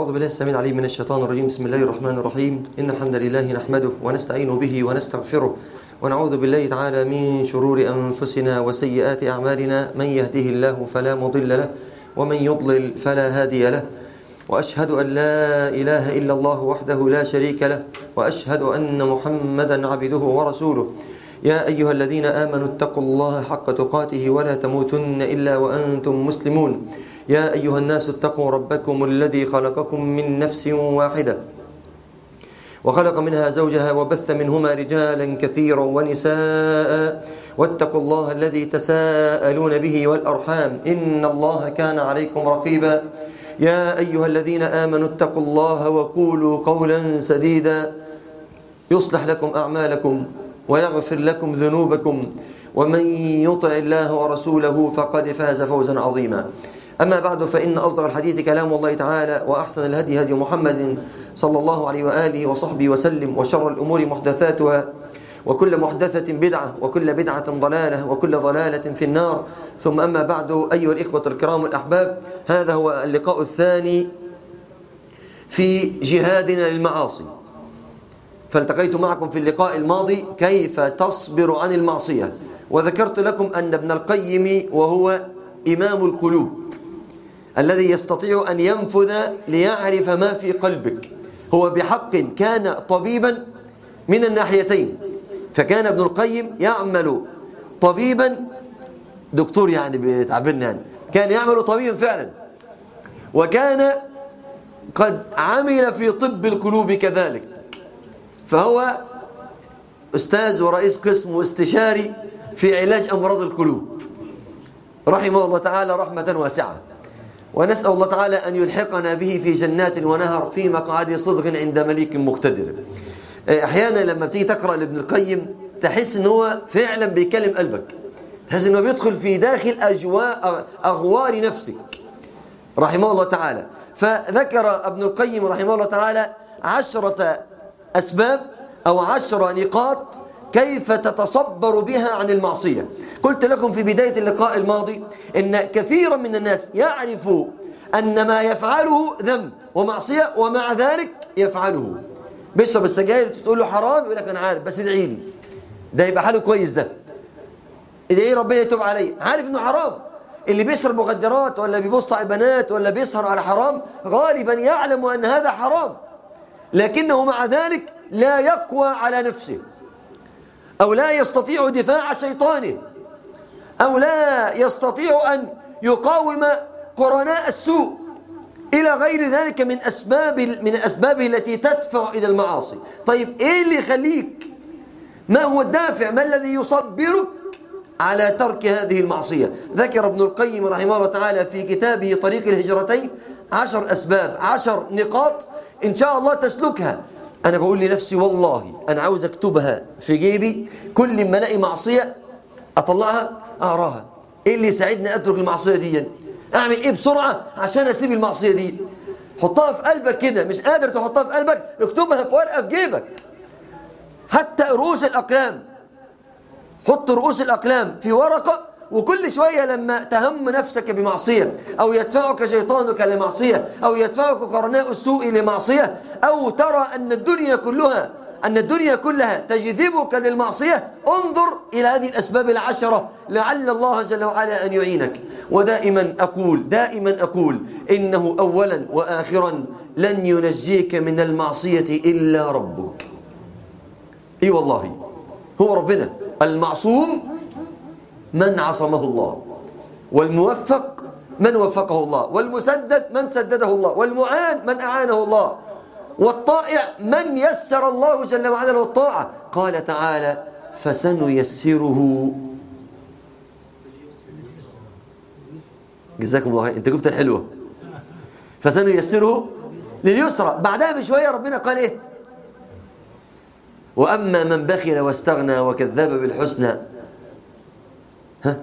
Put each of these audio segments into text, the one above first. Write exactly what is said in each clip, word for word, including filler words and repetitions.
أعوذ بالله السميع العليم من الشيطان الرجيم. بسم الله الرحمن الرحيم. إن الحمد لله نحمده ونستعين به ونستغفره ونعوذ بالله تعالى من شرور أنفسنا وسيئات أعمالنا. من يهده الله فلا مضل له ومن يضلل فلا هادي له، وأشهد أن لا إله إلا الله وحده لا شريك له، وأشهد أن محمدا عبده ورسوله. يا أيها الذين آمنوا اتقوا الله حق تقاته ولا تموتن إلا وأنتم مسلمون. يا أيها الناس اتقوا ربكم الذي خلقكم من نفس واحدة وخلق منها زوجها وبث منهما رجالا كثيرا ونساء، واتقوا الله الذي تساءلون به والأرحام إن الله كان عليكم رقيبا. يا أيها الذين آمنوا اتقوا الله وقولوا قولا سديدا يصلح لكم أعمالكم ويغفر لكم ذنوبكم، ومن يطع الله ورسوله فقد فاز فوزا عظيما. أما بعد، فإن أصدق الحديث كلام الله تعالى، وأحسن الهدي هدي محمد صلى الله عليه وآله وصحبه وسلم، وشر الأمور محدثاتها، وكل محدثة بدعة، وكل بدعة ضلالة، وكل ضلالة في النار. ثم أما بعد، أيها الإخوة الكرام الأحباب، هذا هو اللقاء الثاني في جهادنا للمعاصي. فالتقيت معكم في اللقاء الماضي كيف تصبر عن المعصية، وذكرت لكم أن ابن القيم وهو إمام القلوب الذي يستطيع أن ينفذ ليعرف ما في قلبك، هو بحق كان طبيبا من الناحيتين. فكان ابن القيم يعمل طبيبا، دكتور يعني بتعبيرنا، يعني كان يعمل طبيبا فعلا، وكان قد عمل في طب القلوب كذلك. فهو أستاذ ورئيس قسم واستشاري في علاج أمراض القلوب، رحمه الله تعالى رحمة واسعة. ونسأل الله تعالى أن يلحقنا به في جنات ونهر في مقعد صدق عند مليك مقتدر. أحيانا لما بتيجي تقرأ لابن القيم تحس أنه هو فعلا بيكلم قلبك، تحس أنه بيدخل في داخل أجواء أغوار نفسك رحمه الله تعالى. فذكر ابن القيم رحمه الله تعالى عشرة أسباب أو عشر نقاط كيف تتصبر بها عن المعصية. قلت لكم في بداية اللقاء الماضي إن كثيرا من الناس يعرف أن ما يفعله ذنب ومعصية ومع ذلك يفعله. بيشرب السجاير تقول له حرام، يقول لك أنا عارف بس ادعي لي، ده يبقى حاله كويس، ده ادعي ربنا يتوب عليه، عارف إنه حرام. اللي بيشرب مخدرات ولا بيبص على البنات ولا بيسهر على حرام غالبا يعلم أن هذا حرام، لكنه مع ذلك لا يقوى على نفسه، أو لا يستطيع دفاع شيطانه، أو لا يستطيع أن يقاوم قرناء السوء إلى غير ذلك من أسباب من الأسباب التي تدفع إلى المعاصي. طيب إيه اللي يخليك؟ ما هو الدافع؟ ما الذي يصبرك على ترك هذه المعصية؟ ذكر ابن القيم رحمه الله تعالى في كتابه طريق الهجرتين عشر أسباب، عشر نقاط إن شاء الله تسلكها. أنا بقول لنفسي والله أنا عاوز أكتبها في جيبي، كل ما ألاقي معصية أطلعها أقراها. إيه اللي يساعدني أترك المعصية دي؟ أعمل إيه بسرعة عشان أسيب المعصية دي؟ حطها في قلبك كده، مش قادر تحطها في قلبك اكتبها في ورقة في جيبك. حتى رؤوس الأقلام، حط رؤوس الأقلام في ورقة، وكل شوية لما تهم نفسك بمعصية أو يدفعك شيطانك لمعصية أو يدفعك قرناء السوء لمعصية، أو ترى أن الدنيا كلها أن الدنيا كلها تجذبك للمعصية، انظر إلى هذه الأسباب العشرة لعل الله جل وعلا أن يعينك. ودائما أقول دائما أقول إنه أولا وآخرا لن ينجيك من المعصية إلا ربك. إي والله هو ربنا. المعصوم من عصمه الله، والموفق من وفقه الله، والمسدد من سدده الله، والمعان من أعانه الله، والطائع من يسر الله جل وعلا له الطاعة. قال تعالى فسنيسره. جزاكم الله خير، انت جبت الحلوة. فسنيسره لليسرى. بعدها بشوية ربنا قال ايه؟ وأما من بخل واستغنى وكذب بالحسنى ها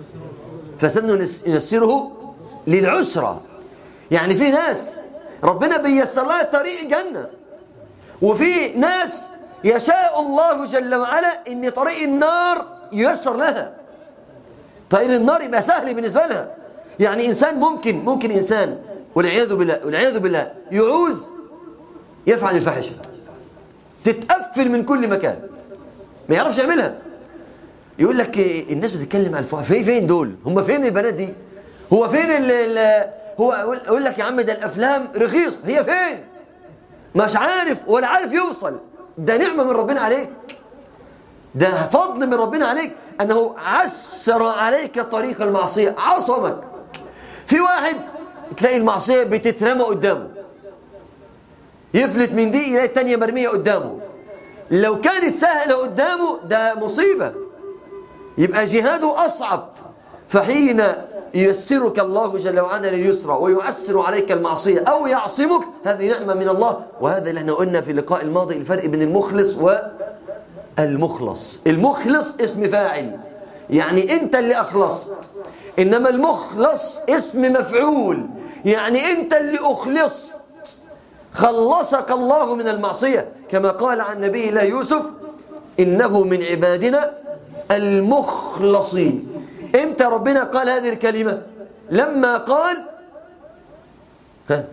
فسنيسره للعسرى. يعني في ناس ربنا بيسر لها طريق الجنة، وفي ناس يشاء الله جل وعلا ان طريق النار ييسر لها. طريق النار يبقى سهل بالنسبة لها. يعني إنسان ممكن ممكن إنسان والعياذ بالله والعياذ بالله يعوز يفعل الفاحشة، تتقفل من كل مكان، ما يعرفش يعملها. يقول لك الناس بتتكلم عن الفاحشة، فين فين دول؟ هم فين البنات دي؟ هو فين ال هو يقول لك يا عم ده الافلام رخيص، هي فين؟ مش عارف ولا عارف يوصل. ده نعمة من ربنا عليك، ده فضل من ربنا عليك انه عسر عليك طريق المعصية، عصمك. في واحد تلاقي المعصية بتترمى قدامه، يفلت من دي يلاقي التانية مرمية قدامه. لو كانت سهلة قدامه ده مصيبة، يبقى جهاده أصعب. فحين ييسرك الله جل وعلا لليسرى ويعسر عليك المعصية أو يعصمك، هذه نعمة من الله. وهذا اللي احنا قلنا في اللقاء الماضي، الفرق بين المخلص والمخلص. المخلص اسم فاعل، يعني أنت اللي أخلصت، إنما المخلص اسم مفعول، يعني أنت اللي أخلصت، خلصك الله من المعصية. كما قال عن نبي الله يوسف إنه من عبادنا المخلصين. امتى ربنا قال هذه الكلمة؟ لما قال ها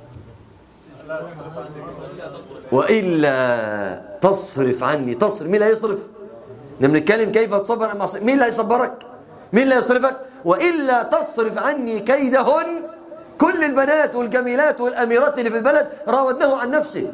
وإلا تصرف عني. تصرف، مين اللي هيصرف؟ لما نتكلم كيف تصبر عن المعصية، مين اللي هيصبرك؟ مين اللي هيصرفك؟ وإلا تصرف عني كيدهن. كل البنات والجميلات والأميرات اللي في البلد راودناه عن نفسه.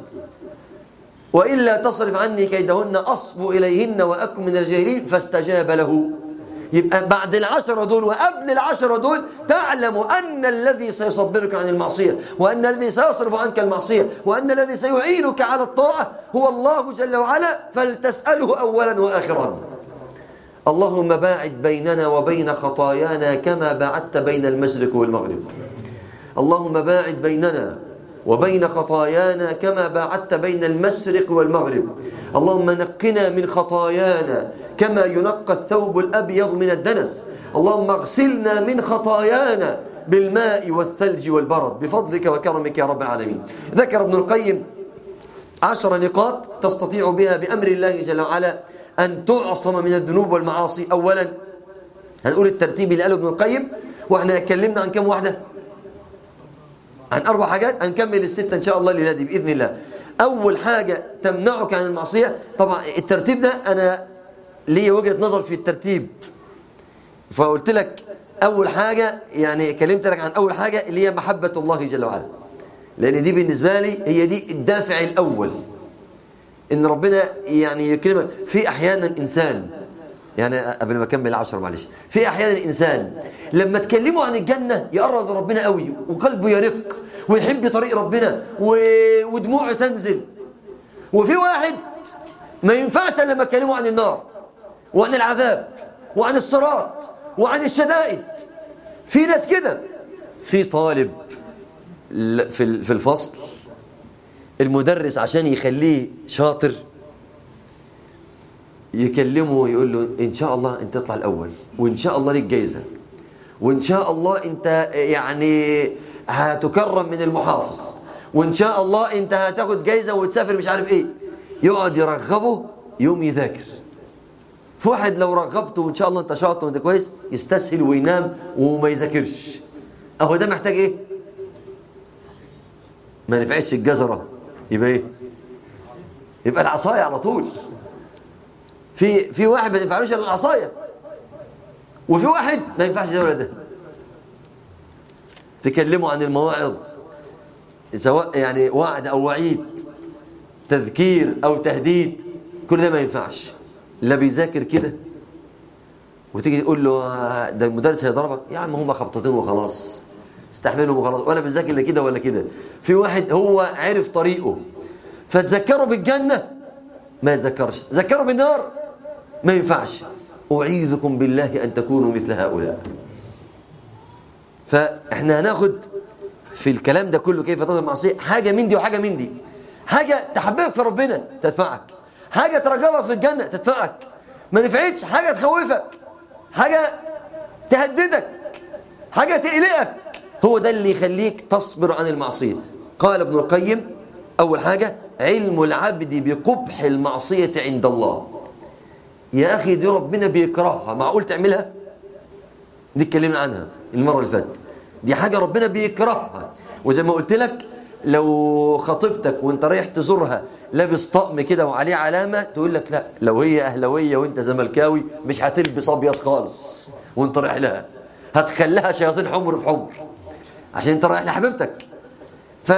وإلا تصرف عني كيدهن أصب إليهن وأكن من الجاهلين فاستجاب له. يبقى بعد العشرة دول وقبل العشرة دول تعلم أن الذي سيصبرك عن المعصية، وأن الذي سيصرف عنك المعصية، وأن الذي سيعينك على الطاعة هو الله جل وعلا، فلتسأله أولا وآخرا. اللهم باعد بيننا وبين خطايانا كما باعدت بين المشرق والمغرب. اللهم باعد بيننا وبين خطايانا كما باعدت بين المشرق والمغرب. اللهم نقنا من خطايانا كما ينقى الثوب الأبيض من الدنس. اللهم اغسلنا من خطايانا بالماء والثلج والبرد بفضلك وكرمك يا رب العالمين. ذكر ابن القيم عشر نقاط تستطيع بها بأمر الله جل وعلا أن تعصم من الذنوب والمعاصي. أولا هنقول الترتيب اللي قاله ابن القيم، وإحنا اتكلمنا عن كم واحدة؟ عن أربع حاجات. هنكمل الستة إن شاء الله الليلة دي بإذن الله. أول حاجة تمنعك عن المعصية، طبعا الترتيب ده أنا لي وجهة نظر في الترتيب، فقلت لك أول حاجة، يعني كلمت لك عن أول حاجة اللي هي محبة الله جل وعلا، لأن دي بالنسبة لي هي دي الدافع الأول، إن ربنا يعني يكرمك. في أحيانا إنسان، يعني قبل ما أكمل عشرة معلش، في أحيانا الإنسان لما تكلمه عن الجنة يقرب لربنا قوي وقلبه يرق ويحب طريق ربنا ودموعه تنزل. وفي واحد ما ينفعش لما تكلمه عن النار وعن العذاب وعن الصراط وعن الشدائد. في ناس كده. في طالب في الفصل المدرس عشان يخليه شاطر يكلمه يقول له إن شاء الله أنت تطلع الأول، وإن شاء الله ليك جايزة، وإن شاء الله أنت يعني هتكرم من المحافظ، وإن شاء الله أنت هتاخد جايزة وتسافر مش عارف إيه. يقعد يرغبه يوم يذاكر. في واحد لو رغبته وإن شاء الله أنت شاطر وأنت كويس يستسهل وينام وما يذاكرش. أهو ده محتاج إيه؟ ما نفعتش الجزرة، يبقى إيه؟ يبقى العصاية على طول. في في واحد ما ينفعلوش الا العصايه، وفي واحد ما ينفعش ده ولا ده. تكلموا عن المواعظ سواء يعني وعد او وعيد، تذكير او تهديد، كل ده ما ينفعش. لا بيذاكر كده وتيجي تقول له ده المدرس هيضربك، يا عم هم خبطتين وخلاص استحملهم وخلاص، ولا بيذاكر لا كده ولا كده. في واحد هو عرف طريقه فتذكره بالجنه ما يتذكرش، ذكره بالنار ما ينفعش. أعيذكم بالله أن تكونوا مثل هؤلاء. فإحنا هناخد في الكلام ده كله كيف تضرب المعصية حاجة من دي وحاجة من دي. حاجة تحببك في ربنا تدفعك، حاجة ترغبك في الجنة تدفعك، ما نفعتش حاجة تخوفك، حاجة تهددك، حاجة تقلقك. هو ده اللي يخليك تصبر عن المعصية. قال ابن القيم أول حاجة علم العبد بقبح المعصية عند الله. يا أخي دي ربنا بيكرهها، معقول تعملها؟ دي اتكلمنا عنها المرة اللي فاتت. دي حاجة ربنا بيكرهها، وزي ما قلت لك لو خطيبتك وانت رايح تزورها لابس طقم كده وعليه علامة، تقول لك لا، لو هي أهلوية وانت زملكاوي مش هتلبس أبيض خالص وانت رايح لها، هتخليها شياطين حمر في حمر عشان انت رايح لحبيبتك. ف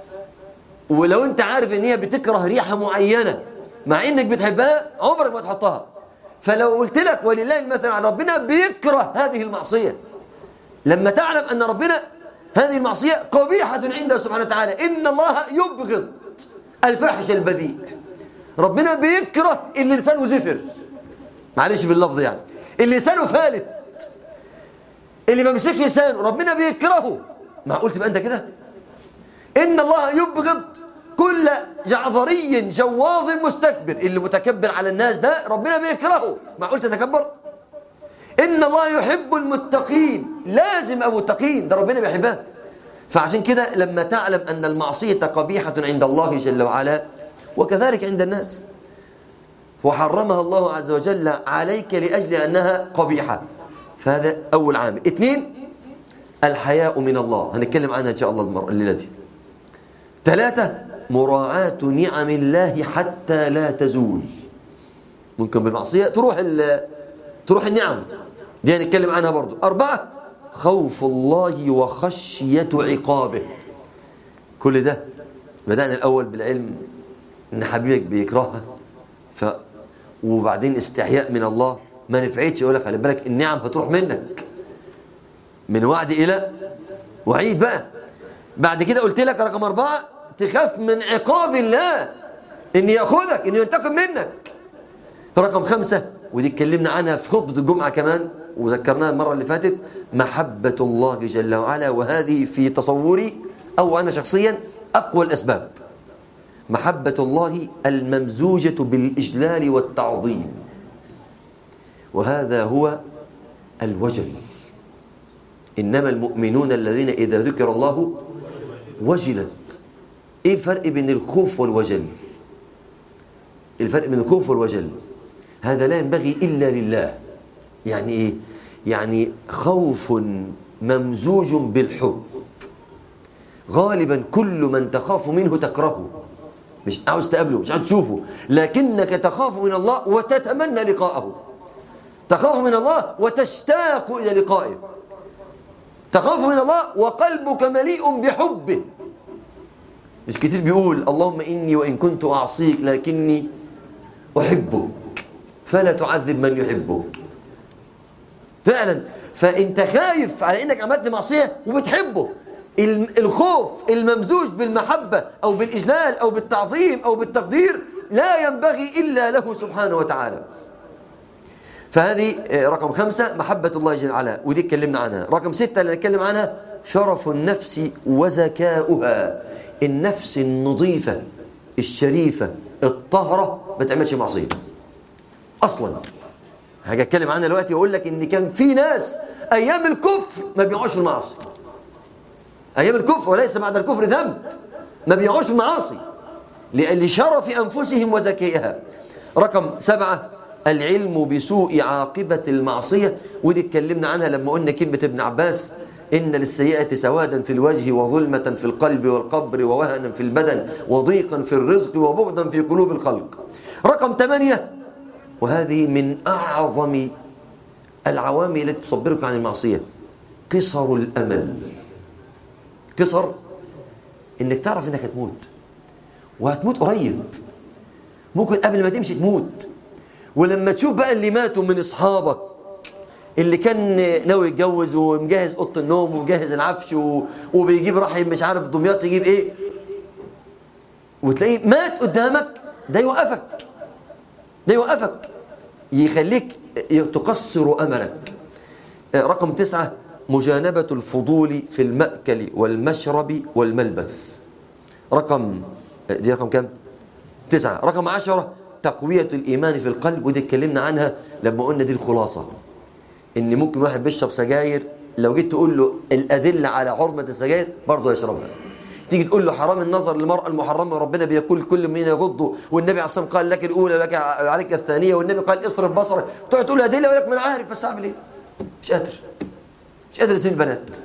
ولو انت عارف ان هي بتكره ريحة معينة مع انك بتحبها، عمرك ما تحطها. فلو قلت لك ولله المثل على ربنا بيكره هذه المعصية، لما تعلم ان ربنا هذه المعصية قبيحة عنده سبحانه وتعالى، إن الله يبغض الفاحش البذيء، ربنا بيكره اللي لسانه زفر، معلش في اللفظ يعني، اللي لسانه فالت، اللي ما بيمسكش لسانه ربنا بيكرهه. معقول تبقى أنت كده؟ إن الله يبغض كل جعذري جواظ مستكبر، اللي متكبر على الناس ده ربنا بيكرهه. معقول تتكبر؟ إن الله يحب المتقين، لازم أبو متقين ده ربنا بيحبها. فعشان كده لما تعلم أن المعصية قبيحة عند الله جل وعلا وكذلك عند الناس، وحرمها الله عز وجل عليك لأجل أنها قبيحة، فهذا أول عامل. اثنين، الحياء من الله، هنتكلم عنها إن شاء الله الليلة دي. ثلاثة، مراعاة نعم الله حتى لا تزول. ممكن بالمعصية تروح تروح النعم دي، هنتكلم عنها برضو. أربعة، خوف الله وخشية عقابه. كل ده بدأنا الأول بالعلم إن حبيبك بيكرهها، ف وبعدين استحياء من الله ما نفعتش، يقول لك خلي بالك النعم هتروح منك، من وعد إلى وعيد بقى. بعد كده قلت لك رقم أربعة، تخاف من عقاب الله، إن يأخذك، إن ينتقم منك. رقم خمسة، ودي اتكلمنا عنها في خطبة الجمعة كمان وذكرناها المرة اللي فاتت، محبة الله جل وعلا، وهذه في تصوري أو أنا شخصيا أقوى الأسباب. محبة الله الممزوجة بالإجلال والتعظيم، وهذا هو الوجل. إنما المؤمنون الذين إذا ذكر الله وجلت. إيه الفرق بين الخوف والوجل؟ الفرق بين الخوف والوجل هذا لا ينبغي إلا لله. يعني إيه؟ يعني خوف ممزوج بالحب. غالبا كل من تخاف منه تكرهه، مش عاوز تقابله، مش عاوز تشوفه، لكنك تخاف من الله وتتمنى لقاءه. تخاف من الله وتشتاق إلى لقائه. تخاف من الله وقلبك مليء بحبه. مش كتير بيقول اللهم إني وإن كنت أعصيك لكني أحبك فلا تعذب من يحبك. فعلا، فأنت خايف على إنك عملت معصية وبتحبه. الخوف الممزوج بالمحبة أو بالإجلال أو بالتعظيم أو بالتقدير لا ينبغي إلا له سبحانه وتعالى. فهذه رقم خمسة، محبة الله جل وعلا، ودي اتكلمنا عنها. رقم ستة اللي نتكلم عنها، شرف النفس وزكاؤها. النفس النظيفة الشريفة الطاهرة ما تعملش معصية أصلا. هاجي اتكلم عنها دلوقتي واقول لك ان كان في ناس ايام الكفر ما بيقعوش في المعاصي. ايام الكفر وليس بعد الكفر ذنب، ما بيقعوش في المعاصي لشرف انفسهم وزكائها. رقم سبعة، العلم بسوء عاقبة المعصية، ودي اتكلمنا عنها لما قلنا كلمة ابن عباس إن للسيئة سوادا في الوجه وظلمة في القلب والقبر ووهنا في البدن وضيقا في الرزق وبغضا في قلوب الخلق. رقم ثمانية، وهذه من أعظم العوامل التي تصبرك عن المعصية، قصر الأمل. قصر إنك تعرف إنك هتموت، وهتموت قريب، ممكن قبل ما تمشي تموت. ولما تشوف بقى اللي ماتوا من أصحابك، اللي كان ناوي يتجوز ومجهز أوضة النوم ومجهز العفش وبيجيب راح مش عارف دمياط يجيب إيه، وتلاقيه مات قدامك، ده يوقفك، ده يوقفك يخليك تقصر أملك. رقم تسعة، مجانبة الفضول في المأكل والمشرب والملبس. رقم دي رقم كم؟ تسعة. رقم عشرة، تقوية الإيمان في القلب، ودي اتكلمنا عنها لما قلنا دي الخلاصة، إن ممكن واحد بيشرب سجاير لو جيت تقول له الأدلة على حرمة السجاير برضه يشربها. تيجي تقول له حرام النظر للمرأة المحرمة، وربنا بيقول كل من يغض، والنبي عليه الصلاة والسلام قال لك الأولى لك عليك الثانية، والنبي قال اصرف بصرك، تقعد تقول أدلة ويقول لك ما أنا عارف بس أعمل إيه؟ مش قادر، مش قادر أسيب البنات.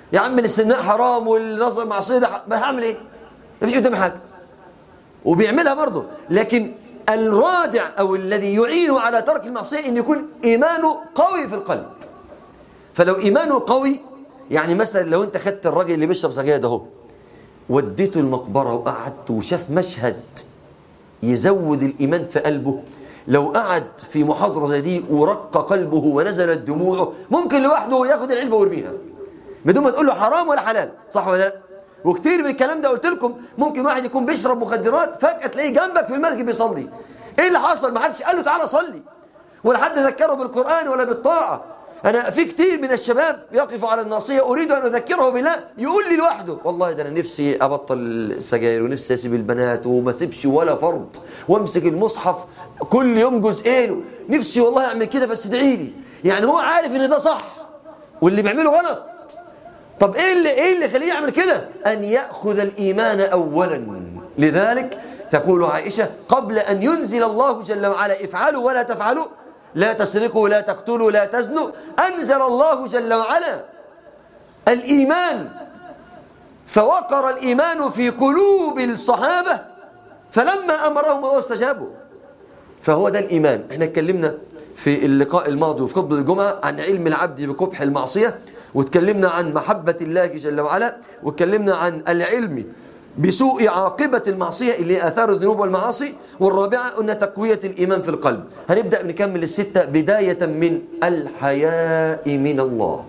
يا عم الاستمناء حرام والنظر معصيه، ده ما هعمل ايه؟ ما فيش قدامي حاجه، وبيعملها برضه. لكن الرادع او الذي يعينه على ترك المعصيه ان يكون ايمانه قوي في القلب. فلو ايمانه قوي، يعني مثلا لو انت خدت الراجل اللي بيشرب سجاير ده اهو وديته المقبره وقعدت وشاف مشهد يزود الايمان في قلبه، لو قعد في محاضره زي دي ورق قلبه ونزلت دموعه ممكن لوحده ياخد العلبه ويرميها بدون ما تقول له حرام ولا حلال، صح ولا لا؟ وكتير من الكلام ده قلت لكم ممكن واحد يكون بيشرب مخدرات فجاه تلاقيه جنبك في المسجد بيصلي. ايه اللي حصل؟ ما حدش قال له تعالى صلي، ولا حد ذكره بالقران ولا بالطاعه. انا في كتير من الشباب يقف على الناصيه اريد ان اذكره بالله، يقول لي لوحده والله ده انا نفسي ابطل السجاير ونفسي اسيب البنات وما اسيبش ولا فرض وامسك المصحف كل يوم جزئين، نفسي والله اعمل كده بس ادعي لي. يعني هو عارف ان ده صح واللي بيعمله غلط. طب ايه اللي ايه اللي يخليه يعمل كده؟ ان ياخذ الايمان اولا. لذلك تقول عائشه قبل ان ينزل الله جل وعلا افعلوا ولا تفعلوا، لا تسرقوا لا تقتلوا لا تزنوا، أنزل الله جل وعلا الإيمان، فوقر الإيمان في قلوب الصحابة فلما أمرهم الله استجابوا. فهو ده الإيمان. احنا اتكلمنا في اللقاء الماضي وفي خطبة الجمعة عن علم العبد بقبح المعصية، واتكلمنا عن محبة الله جل وعلا، واتكلمنا عن العلم بسوء عاقبة المعصية اللي هي آثار الذنوب والمعاصي، والرابعة أن تقوية الإيمان في القلب. هنبدأ نكمل الستة بداية من الحياء من الله.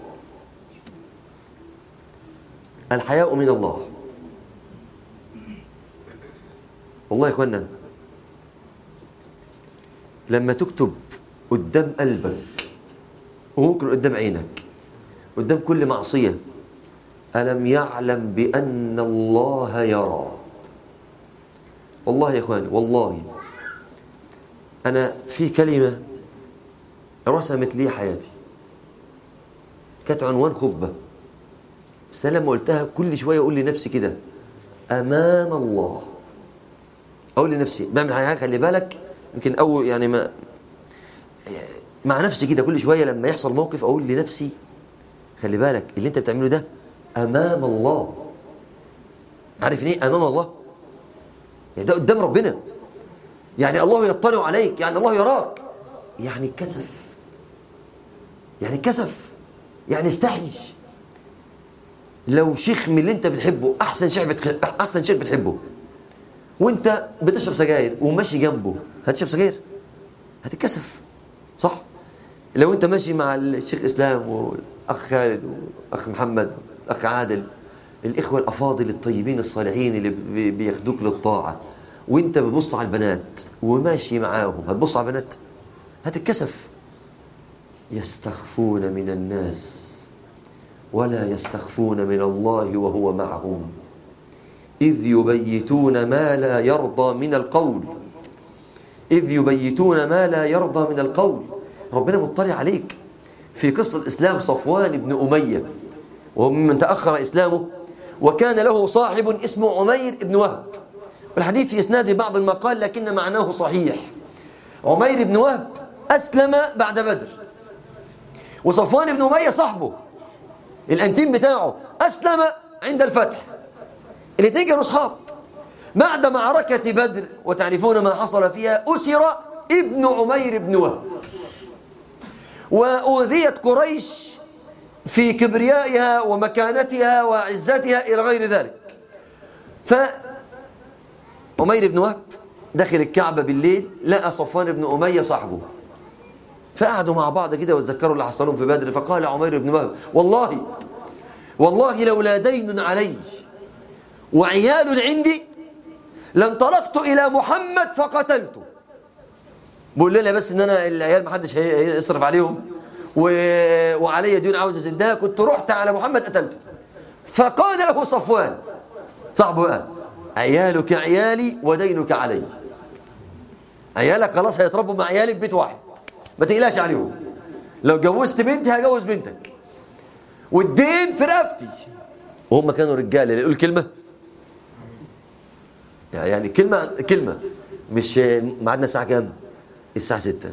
الحياء من الله. والله يا إخوانا لما تكتب قدام قلبك وممكن قدام عينك قدام كل معصية ألم يعلم بأن الله يرى. والله يا إخواني والله أنا في كلمة رسمت لي حياتي، كانت عنوان خطبة، بس أنا لما قلتها كل شوية أقول لنفسي كده أمام الله، أقول لنفسي بعمل حاجة خلي بالك يمكن أو يعني ما مع نفسي كده كل شوية لما يحصل موقف أقول لنفسي خلي بالك اللي أنت بتعمله ده أمام الله. عارف ايه أمام الله؟ يعني ده قدام ربنا، يعني الله يطلع عليك، يعني الله يراك، يعني كسف، يعني كسف، يعني استحي. لو شيخ من اللي انت بتحبه أحسن شيخ بتحب أحسن شيخ بتحبه وانت بتشرب سجاير وماشي جنبه هتشرب سجاير؟ هتتكسف، صح؟ لو انت ماشي مع الشيخ إسلام والأخ خالد والأخ محمد أخ عادل، الإخوة الأفاضل الطيبين الصالحين اللي بياخدوك للطاعة، وانت بتبص على البنات وماشي معاهم، هتبص على البنات؟ هتتكسف. يستخفون من الناس ولا يستخفون من الله وهو معهم إذ يبيتون ما لا يرضى من القول إذ يبيتون ما لا يرضى من القول. ربنا مطلع عليك. في قصة الإسلام صفوان بن أمية وهو ممن تأخر إسلامه، وكان له صاحب اسمه عمير بن وهب، والحديث في إسناده بعض المقال لكن معناه صحيح. عمير بن وهب أسلم بعد بدر، وصفوان بن أمية صاحبه الأنتيم بتاعه أسلم عند الفتح، الاثنين كانوا أصحاب. بعد معركة بدر وتعرفون ما حصل فيها أسر ابن عمير بن وهب، وأوذيت قريش في كبريائها ومكانتها وعزتها إلى غير ذلك. فعمير بن وهب دخل الكعبة بالليل لقى صفوان بن أمية صاحبه، فقعدوا مع بعض كده وتذكروا اللي حصلهم في بدر. فقال عمير بن وهب والله والله لولا دين علي وعيال عندي لانطلقت إلى محمد فقتلته. بقول لنا بس ان انا العيال ما حدش هيصرف عليهم و... وعلي ديون عاوز اسدها، كنت رحت على محمد قتلته. فقال له صفوان صاحبه قال عيالك عيالي ودينك علي. عيالك خلاص هيتربوا مع عيالي في بيت واحد، ما تقلقش عليهم. لو جوزت بنتي هجوز بنتك، والدين في رقبتي. وهم كانوا رجاله اللي يقول كلمه يعني كلمه كلمه مش ميعادنا الساعه كام؟ الساعه ستة.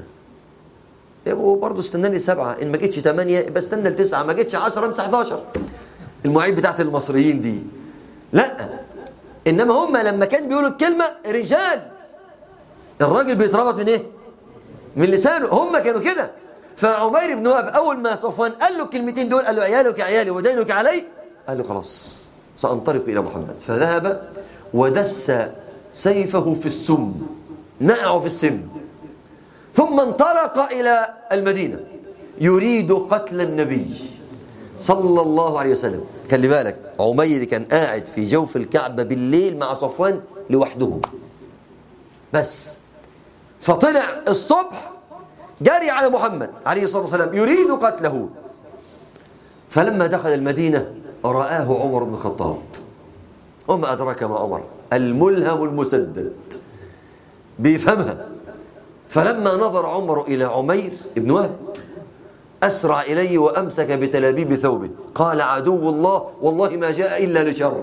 يبقوا برضه استناني سبعة، ان ما جيتش ثمانية يبقى استنى لتسعة، ما جيتش عشرة امسح حداشر. المواعيد بتاعت المصريين دي، لا، إنما هم لما كان بيقولوا الكلمة رجال، الراجل بيتربط من إيه؟ من لسانه. هم كانوا كده. فعمير بن وهب أول ما صفوان قال له الكلمتين دول، قال له عيالك عيالي ودينك علي، قال له خلاص سأنطلق إلى محمد. فذهب ودس سيفه في السم، نقعه في السم، ثم انطلق إلى المدينة يريد قتل النبي صلى الله عليه وسلم. خلي بالك، عمير كان قاعد في جوف الكعبة بالليل مع صفوان لوحدهم بس، فطلع الصبح جري على محمد عليه الصلاة والسلام يريد قتله. فلما دخل المدينة رآه عمر بن الخطاب، وما أدراك ما عمر، الملهم المسدد بيفهمها. فلما نظر عمر إلى عمير بن وهب أسرع إليه وأمسك بتلابيب ثوبه، قال عدو الله والله ما جاء إلا لشر.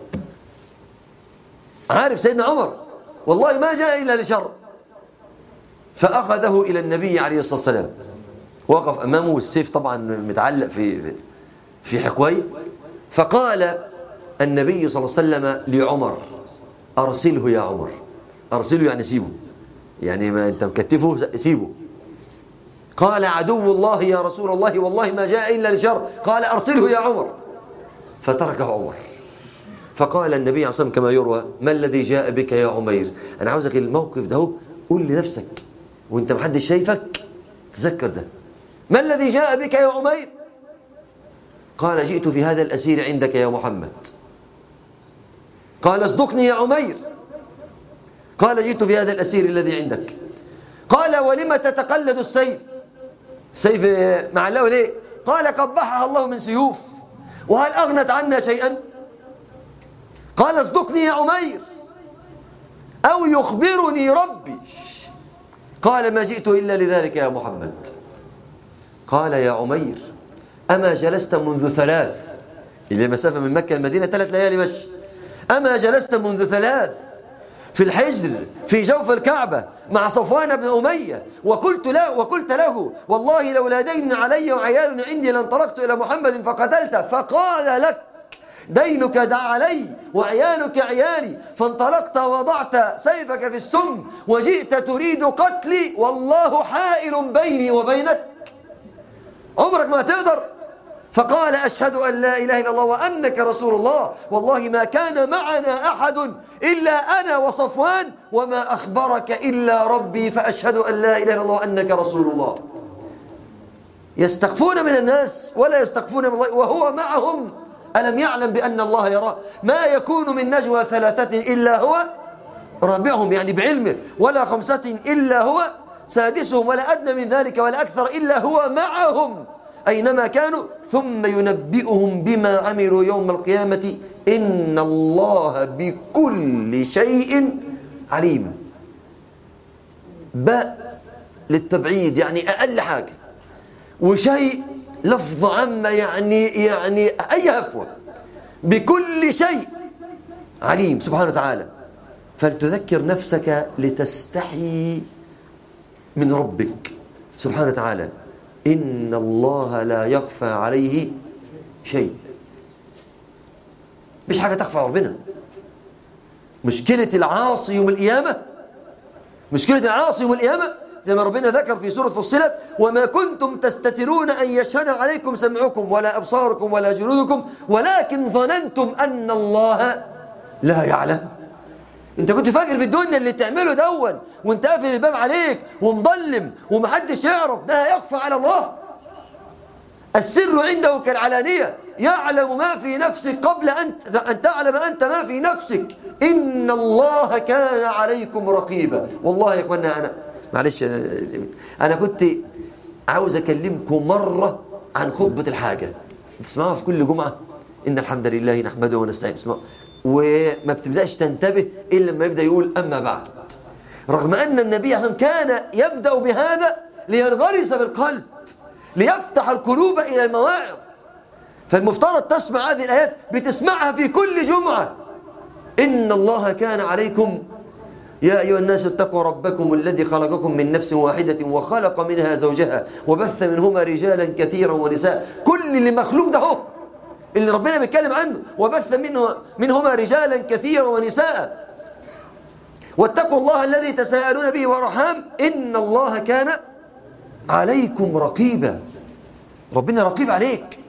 عارف سيدنا عمر والله ما جاء إلا لشر. فأخذه إلى النبي عليه الصلاة والسلام، وقف أمامه والسيف طبعا متعلق في في حقويه. فقال النبي صلى الله عليه وسلم لعمر أرسله يا عمر. أرسله يعني سيبه، يعني ما أنت مكتفه سيبه. قال عدو الله يا رسول الله والله ما جاء إلا لشر. قال أرسله يا عمر. فتركه عمر. فقال النبي عليه الصلاة والسلام كما يروى ما الذي جاء بك يا عمير؟ أنا عاوزك الموقف ده قول لنفسك وانت محدش شايفك، تذكر ده. ما الذي جاء بك يا عمير؟ قال جئت في هذا الأسير عندك يا محمد. قال اصدقني يا عمير. قال جئت في هذا الأسير الذي عندك. قال ولم تتقلد السيف؟ السيف معلقه ليه؟ قال قبحها الله من سيوف، وهل أغنت عنا شيئا؟ قال اصدقني يا عمير أو يخبرني ربي. قال ما جئت إلا لذلك يا محمد. قال يا عمير أما جلست منذ ثلاث، إلى مسافة من مكة المدينة ثلاث ليالي مشي، أما جلست منذ ثلاث في الحجر في جوف الكعبة مع صفوان بن أمية وقلت له, وقلت له والله لولا دين علي وعيال عندي لانطلقت إلى محمد فقتلته، فقال لك دينك دع علي وعيالك عيالي، فانطلقت ووضعت سيفك في السم وجئت تريد قتلي والله حائل بيني وبينك، عمرك ما تقدر. فقال أشهد أن لا إله إلا الله وأنك رسول الله، والله ما كان معنا أحد إلا أنا وصفوان وما أخبرك إلا ربي، فأشهد أن لا إله إلا الله وأنك رسول الله. يستخفون من الناس ولا يستخفون من الله وهو معهم. ألم يعلم بأن الله يراه؟ ما يكون من نجوى ثلاثة إلا هو رابعهم، يعني بعلمه، ولا خمسة إلا هو سادسهم، ولا أدنى من ذلك ولا أكثر إلا هو معهم أينما كانوا، ثم ينبئهم بما عملوا يوم القيامة إن الله بكل شيء عليم. باء للتبعيد يعني أقل حاجة، وشيء لفظ عامة يعني يعني أي هفوة، بكل شيء عليم سبحانه وتعالى. فلتذكر نفسك لتستحي من ربك سبحانه وتعالى، إن الله لا يخفى عليه شيء. مش حاجة تخفى على ربنا. مشكلة العاصي يوم القيامة، مشكلة العاصي يوم القيامة زي ما ربنا ذكر في سورة فصلت وما كنتم تستترون أن يشهد عليكم سمعكم ولا أبصاركم ولا جلودكم ولكن ظننتم أن الله لا يعلم. انت كنت فاكر في الدنيا اللي تعمله دون وانت قافل الباب عليك ومظلم ومحدش يعرف، ده يخفى على الله. السر عنده كالعلانية، يعلم ما في نفسك قبل أن أن تعلم أنت ما في نفسك، إن الله كان عليكم رقيبا. والله يا اخوانا أنا معلش أنا كنت عاوز أكلمكم مرة عن خطبة الحاجة، تسمعوها في كل جمعة، إن الحمد لله نحمده ونستعين، اسمعوا، وما بتبدأش تنتبه إلا لما يبدأ يقول أما بعد، رغم أن النبي صلى الله عليه وسلم كان يبدأ بهذا لينغرس بالقلب، ليفتح القلوب إلى المواعظ. فالمفترض تسمع هذه الآيات، بتسمعها في كل جمعة. إن الله كان عليكم يا أيها الناس اتقوا ربكم الذي خلقكم من نفس واحدة وخلق منها زوجها وبث منهما رجالا كثيرا ونساء. كل اللي مخلوق ده هو اللي ربنا بيتكلم عنه، وبث منه منهما رجالا كثيرا ونساء، واتقوا الله الذي تساءلون به والأرحام إن الله كان عليكم رقيبا. ربنا رقيب عليك،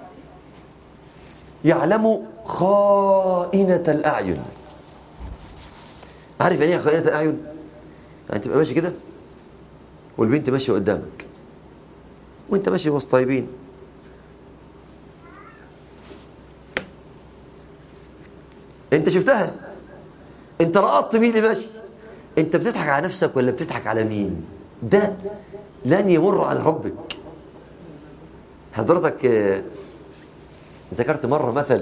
يعلم خائنة الأعين. عارف يعني ايه خائنة الأعين؟ يعني تبقى ماشي كده والبنت ماشية قدامك وانت ماشي وسط طيبين، انت شفتها، انت لقطت مين اللي ماشي، انت بتضحك على نفسك ولا بتضحك على مين؟ ده لن يمر على ربك. حضرتك ذكرت مرة مثل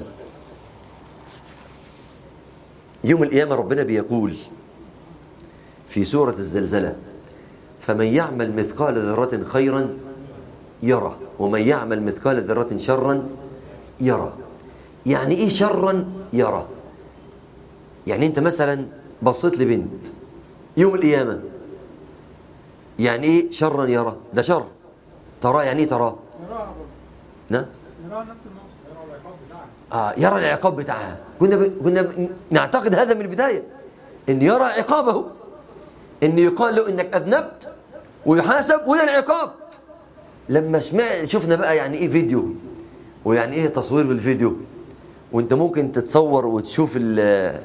يوم القيامة، ربنا بيقول في سورة الزلزلة: فمن يعمل مثقال ذرة خيرا يرى ومن يعمل مثقال ذرة شرا يرى. يعني ايه شرا يرى؟ يعني انت مثلا بصيت لبنت يوم القيامة، يعني ايه شرا يرى؟ ده شر. ترى يعني ايه ترى؟ نعم، يرى نفس الموقف، يرى العقاب بتاعها. اه يرى العقاب بتاعها. كنا ب... كنا ب... نعتقد هذا من البداية، ان يرى عقابه، ان يقال له انك اذنبت ويحاسب وده العقاب. لما سمع شفنا بقى يعني ايه فيديو ويعني ايه تصوير بالفيديو، وانت ممكن تتصور وتشوف اللي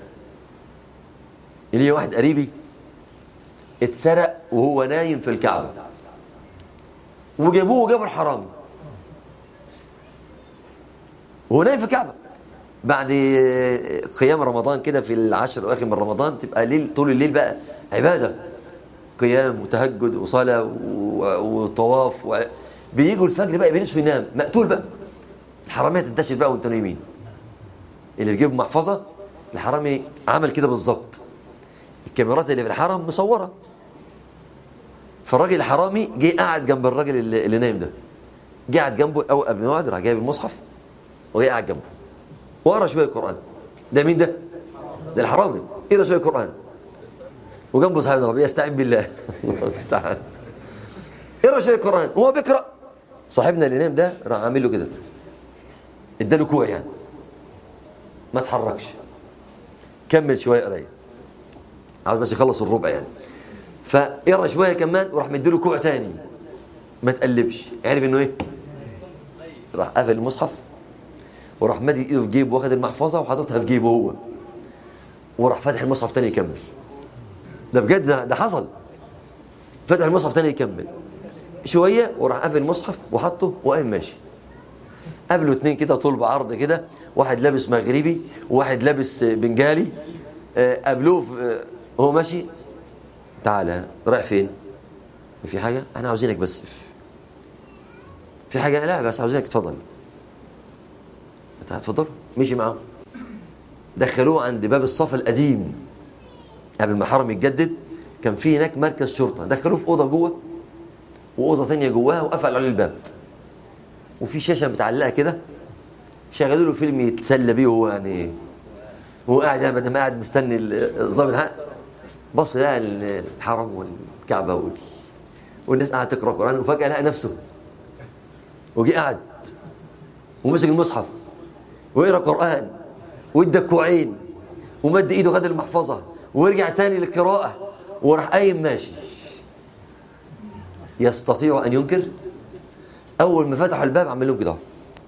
هي واحد قريبي اتسرق وهو نايم في الكعبة وجابوه وجابوا الحرامي وهو نايم في الكعبة. بعد قيام رمضان كده في العشر الاواخر من رمضان تبقى ليل طول الليل بقى عبادة، قيام وتهجد وصلاة وطواف و... بييجوا الفجر بقى بينسوا ينام مقتول بقى. الحرامية تنتشر بقى وانتوا نايمين، اللي بيجيب محفظة الحرامي عمل كده بالظبط، الكاميرات اللي في الحرم مصورة. فالراجل الحرامي جه قاعد جنب الراجل اللي, اللي نايم ده، جه قاعد جنبه او قبل ما يقعد راح جايب المصحف وجه قاعد جنبه وقرا شويه قرآن. ده مين ده؟ ده الحرامي قرا شويه قرآن وجنبه صاحب النبي يستعين بالله الله استعان، قرا شويه قرآن وهو بيقرا صاحبنا اللي نايم ده راح عامل له كده، اداله كوع يعني ما تحركش، كمل شويه قرايه، عاوز بس يخلص الربع يعني. فقرا شويه كمان وراح مديله كوع تاني ما تقلبش، عرف انه ايه؟ راح قفل المصحف وراح مادي ايده في جيبه واخد المحفظه وحاططها في جيبه هو، وراح فاتح المصحف تاني يكمل. ده بجد ده, ده حصل. فتح المصحف تاني يكمل شويه وراح قافل المصحف وحطه وقام ماشي. قابله اتنين كده طول بعرض كده، واحد لابس مغربي وواحد لابس بنجالي، قابلوه وهو ماشي. تعالى رايح فين؟ في حاجه؟ احنا عاوزينك بس في حاجه. لا بس عاوزينك تفضل. اتفضل. مشي معاهم دخلوه عند باب الصف القديم قبل ما الحرم يتجدد، كان في هناك مركز شرطه، دخلوه في اوضه جوه واوضه ثانيه جواها وقفل عليه الباب، وفي شاشه متعلقه كده شغلوا له فيلم يتسلى بيه وهو يعني هو قاعد يعني بدل ما قاعد مستني الظابط الحق. بص لقى الحرم والكعبه وال... والناس قاعده تقرا قران، وفجاه لقى نفسه وجي قاعد ومسك المصحف ويقرا قران وادى كوعين ومد ايده خد المحفظه ورجع تاني للقراءه وراح قايم ماشي. يستطيع ان ينكر؟ اول ما فتحوا الباب عمل لهم كده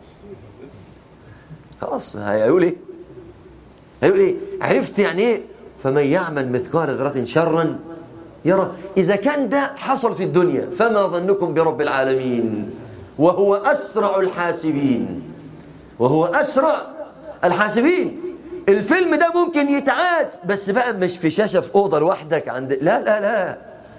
خلاص. هيقول ايه؟ هيقول ايه؟ عرفت يعني ايه فمن يعمل مثقال ذرة شرا يرى؟ اذا كان ده حصل في الدنيا فما ظنكم برب العالمين وهو اسرع الحاسبين. وهو اسرع الحاسبين. الفيلم ده ممكن يتعاد بس بقى مش في شاشه في اوضه لوحدك عند لا لا لا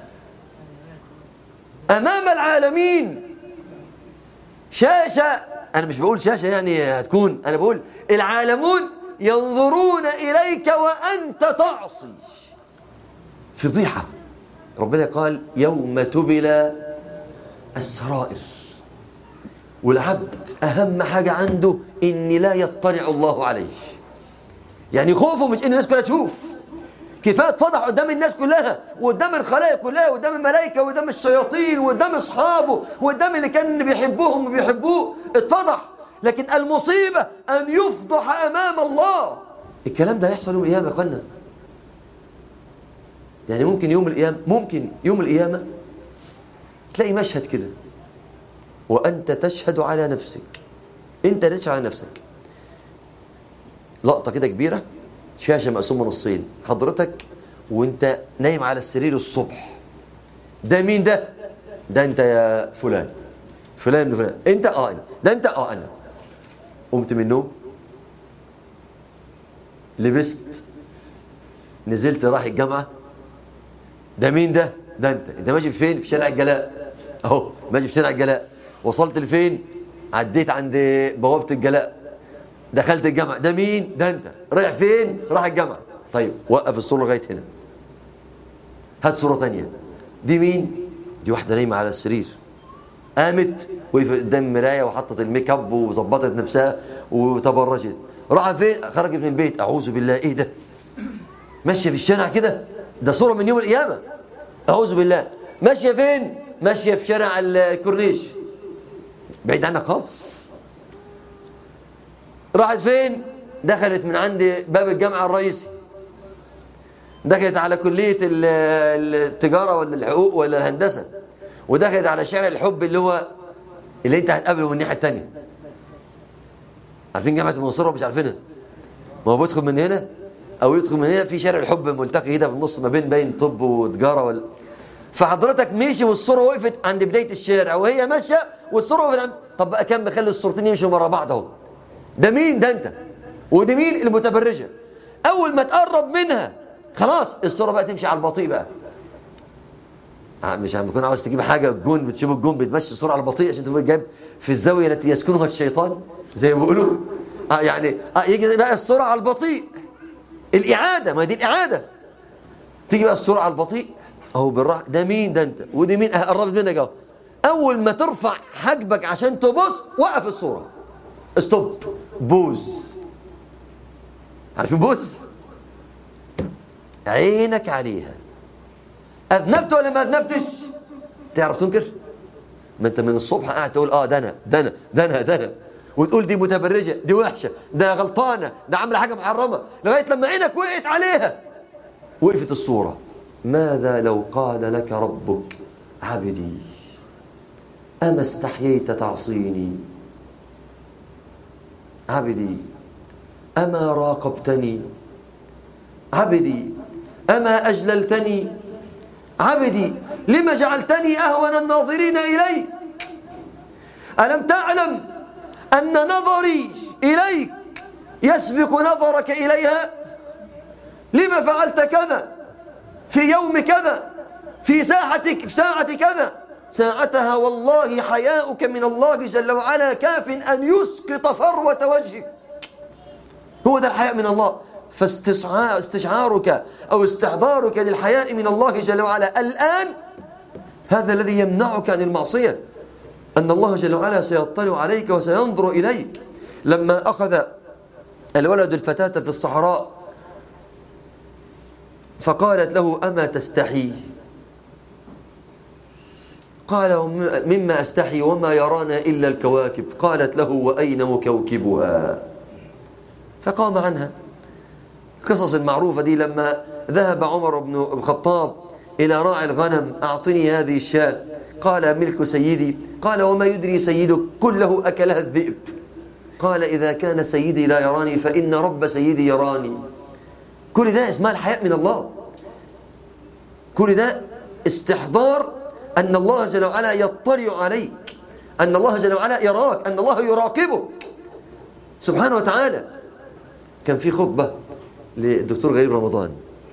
امام العالمين. شاشه، انا مش بقول شاشه يعني هتكون، انا بقول العالمون ينظرون اليك وانت تعصي. فضيحه. ربنا قال يوم تبلى السرائر، والعبد اهم حاجه عنده ان لا يطلع الله عليه. يعني خوفه مش ان الناس كلها تشوف، كفايه اتفضح قدام الناس كلها وقدام الخلائق كلها وقدام الملائكه وقدام الشياطين وقدام اصحابه وقدام اللي كان بيحبوهم وبيحبوه، اتفضح. لكن المصيبة أن يفضح أمام الله. الكلام ده هيحصل يوم القيامة يا أخوانا. يعني ممكن يوم القيامة ممكن يوم القيامة تلاقي مشهد كده وأنت تشهد على نفسك، أنت تشهد على نفسك، لقطة كده كبيرة، شاشة مقسومة نصين، حضرتك وأنت نايم على السرير الصبح، ده مين ده؟ ده أنت يا فلان فلان فلان، أنت آه أنا، ده أنت آه أنا. قمت من النوم، لبست، نزلت رايح الجامعة، ده مين ده؟ ده أنت. أنت ماشي فين؟ في شارع الجلاء أهو، ماشي في شارع الجلاء، وصلت لفين؟ عديت عند بوابة الجلاء، دخلت الجامعة، ده مين؟ ده أنت. رايح فين؟ راح الجامعة. طيب وقف الصورة لغاية هنا، هات صورة تانية، دي مين؟ دي واحدة نايمة على السرير، قامت وقفت قدام المراية وحطت الميك اب وظبطت نفسها وتبرجت. راحت فين؟ خرجت من البيت، أعوذ بالله، إيه ده؟ ماشية في الشارع كده، ده صورة من يوم القيامة، أعوذ بالله. ماشية فين؟ ماشية في شارع الكورنيش، بعيد عنك خالص. راحت فين؟ دخلت من عند باب الجامعة الرئيسي، دخلت على كلية التجارة ولا الحقوق ولا الهندسة، ودخلت على شارع الحب اللي هو اللي انت هتقابله من الناحية التانية. عارفين جامعة المنصورة؟ مش عارفينها؟ ما هو بيدخل من هنا او يدخل من هنا، في شارع الحب ملتقي كده في النص ما بين باين طب وتجارة ولا. فحضرتك ماشي والصورة وقفت عند بداية الشارع وهي ماشية والصورة وقفت عند. طب بقى كان بخلي الصورتين يمشوا ورا بعض اهو. ده مين؟ ده انت. ودي مين؟ المتبرجة. اول ما تقرب منها خلاص الصورة بقى تمشي على البطيء بقى. مش عم بكون عاوز تجيب حاجة الجون، بتشوف الجون بتمشي الصورة على البطيء عشان تبقى جايب في الزاوية التي يسكنها الشيطان زي ما بيقولوا. آه يعني آه يجي بقى الصورة على البطيء، الإعادة، ما دي الإعادة. تيجي بقى الصورة على البطيء اهو بالراحة، ده مين؟ ده انت. ودي مين؟ قربت منك اهو. اول ما ترفع حاجبك عشان تبص وقف الصورة، ستوب، بوز. عارفين بوز؟ عينك عليها. اذنبت ولا ما اذنبتش؟ تعرف تنكر؟ ما انت من الصبح قاعد تقول اه ده انا ده انا ده انا ده انا، وتقول دي متبرجة، دي وحشة، ده غلطانة، ده عامله حاجة محرمة، لغاية لما عينك وقعت عليها وقفت الصورة. ماذا لو قال لك ربك عبدي أما استحييت تعصيني؟ عبدي أما راقبتني؟ عبدي أما أجللتني؟ عبدي لما جعلتني أهون الناظرين إليك؟ ألم تعلم أن نظري إليك يسبق نظرك إليها؟ لما فعلت كذا في يوم كذا في ساعتك في ساعة كذا؟ ساعتها والله حياؤك من الله جل وعلا كاف أن يسقط فروة وجهك. هو ده الحياء من الله. فاستشعارك أو استحضارك للحياء من الله جل وعلا الآن هذا الذي يمنعك عن المعصية، أن الله جل وعلا سيطلع عليك وسينظر إليك. لما أخذ الولد الفتاة في الصحراء فقالت له أما تستحي؟ قال مما أستحي وما يرانا إلا الكواكب. قالت له وأين مكوكبها؟ فقام عنها. القصص المعروفة دي لما ذهب عمر بن الخطاب إلى راعي الغنم أعطني هذه الشاة، قال ملك سيدي. قال وما يدري سيدك كله أكلها الذئب. قال إذا كان سيدي لا يراني فإن رب سيدي يراني. كل ده اسمها الحياء من الله. كل ده استحضار أن الله جل وعلا يطلع عليك، أن الله جل وعلا يراك، أن الله يراقبك سبحانه وتعالى. كان في خطبة للدكتور غريب رمضان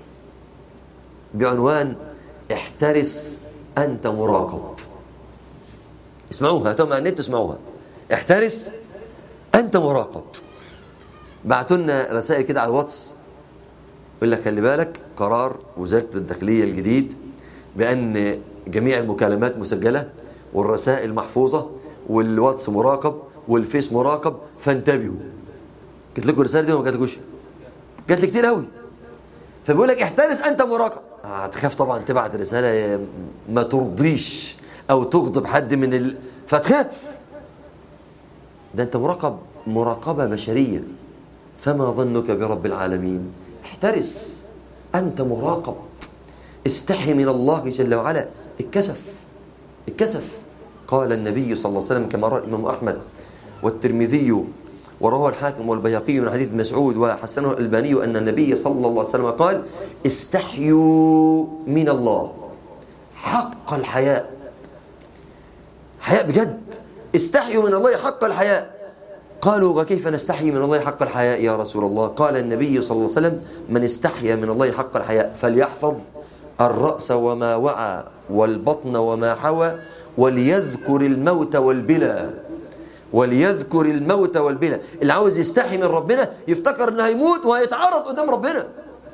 بعنوان احترس أنت مراقب. اسمعوها، هاتوها على النت اسمعوها. احترس أنت مراقب. بعتوا لنا رسائل كده على الواتس يقول لك خلي بالك قرار وزارة الداخلية الجديد بأن جميع المكالمات مسجلة والرسائل محفوظة والواتس مراقب والفيس مراقب فانتبهوا. قلت لكم الرسالة دي وما جاتلكوش؟ جات لي كتير قوي. فبيقول لك احترس أنت مراقب. هتخاف طبعا تبعت رسالة ما ترضيش أو تغضب حد من ال... فتخاف. ده أنت مراقب مراقبة بشرية، فما ظنك برب العالمين؟ احترس، أنت مراقب، استحي من الله جل وعلا. الكسف الكسف قال النبي صلى الله عليه وسلم كما روى الإمام أحمد والترمذي وروى الحاكم والبيهقي من حديث مسعود وحسنه الألباني أن النبي صلى الله عليه وسلم قال: استحيوا من الله حق الحياء. حياء بجد، استحيوا من الله حق الحياء. قالوا: وكيف نستحي من الله حق الحياء يا رسول الله؟ قال النبي صلى الله عليه وسلم: من استحيا من الله حق الحياء فليحفظ الرأس وما وعى والبطن وما حوى وليذكر الموت والبلى. وليذكر الموت والبلى. اللي عاوز يستحي من ربنا يفتكر انه هيموت وهيتعرض قدام ربنا.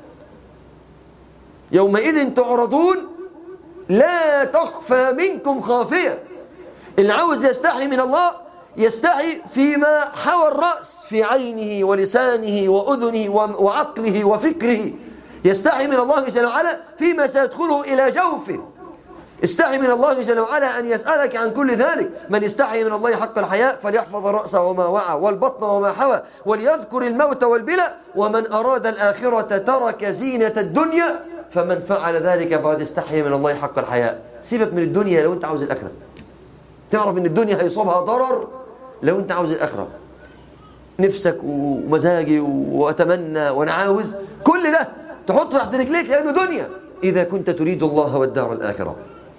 يومئذ تعرضون لا تخفى منكم خافية. اللي عاوز يستحي من الله يستحي فيما حوى الرأس، في عينه ولسانه وأذنه وعقله وفكره. يستحي من الله جل وعلا فيما سيدخله إلى جوفه. استحي من الله جل وعلا أن يسألك عن كل ذلك. من استحي من الله حق الحياء فليحفظ الرأس وما وعى والبطن وما حوى وليذكر الموت والبلى. ومن أراد الآخرة ترك زينة الدنيا فمن فعل ذلك فقد استحي من الله حق الحياء. سيبك من الدنيا لو أنت عاوز الآخرة. تعرف أن الدنيا هيصابها ضرر لو أنت عاوز الآخرة. نفسك ومزاجي وأتمنى وأنا عاوز كل ده تحطه تحت رجليك لأنه دنيا، إذا كنت تريد الله والدار الآخرة.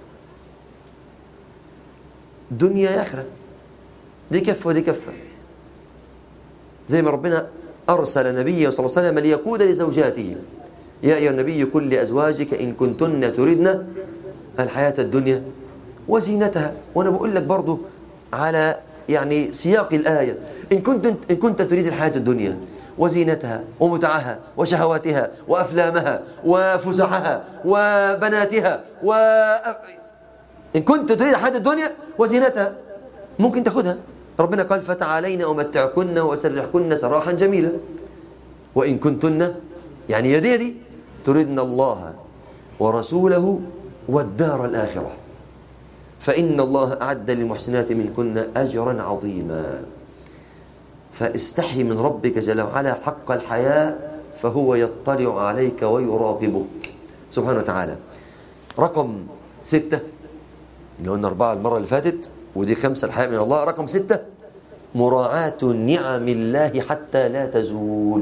دنيا آخرة، دي كفة ودي كفة. زي ما ربنا أرسل نبيه صلى الله عليه وسلم ليقول لزوجاته: يا أيها النبي قل لأزواجك إن كنتن تريدن الحياة الدنيا وزينتها. وأنا بقول لك برضو على يعني سياق الآية: إن كنت إن كنت تريد الحياة الدنيا وزينتها ومتعها وشهواتها وأفلامها وفسحها وبناتها و إن كنت تريد الحياة الدنيا وزينتها ممكن تأخذها. ربنا قال: فتعالين أمتعكن وأسرحكن سراحا جميلا. وإن كنتن يعني يدي يدي تريدن الله ورسوله والدار الآخرة فإن الله أعد للمحسنات منكن أجرا عظيما. فاستحي من ربك جل وعلا حق الحياء فهو يطلع عليك ويراقبك سبحانه وتعالى. رقم ستة، اللي قلنا أربعة المرة اللي فاتت ودي خمسة الحياء من الله. رقم ستة: مراعاة نعم الله حتى لا تزول.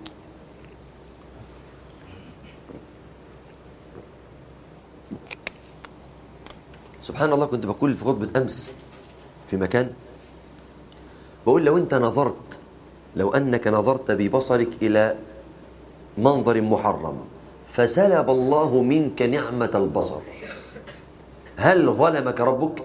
سبحان الله، كنت بقول في خطبة أمس في مكان بقول: لو أنت نظرت لو أنك نظرت ببصرك إلى منظر محرم فسلب الله منك نعمة البصر، هل ظلمك ربك؟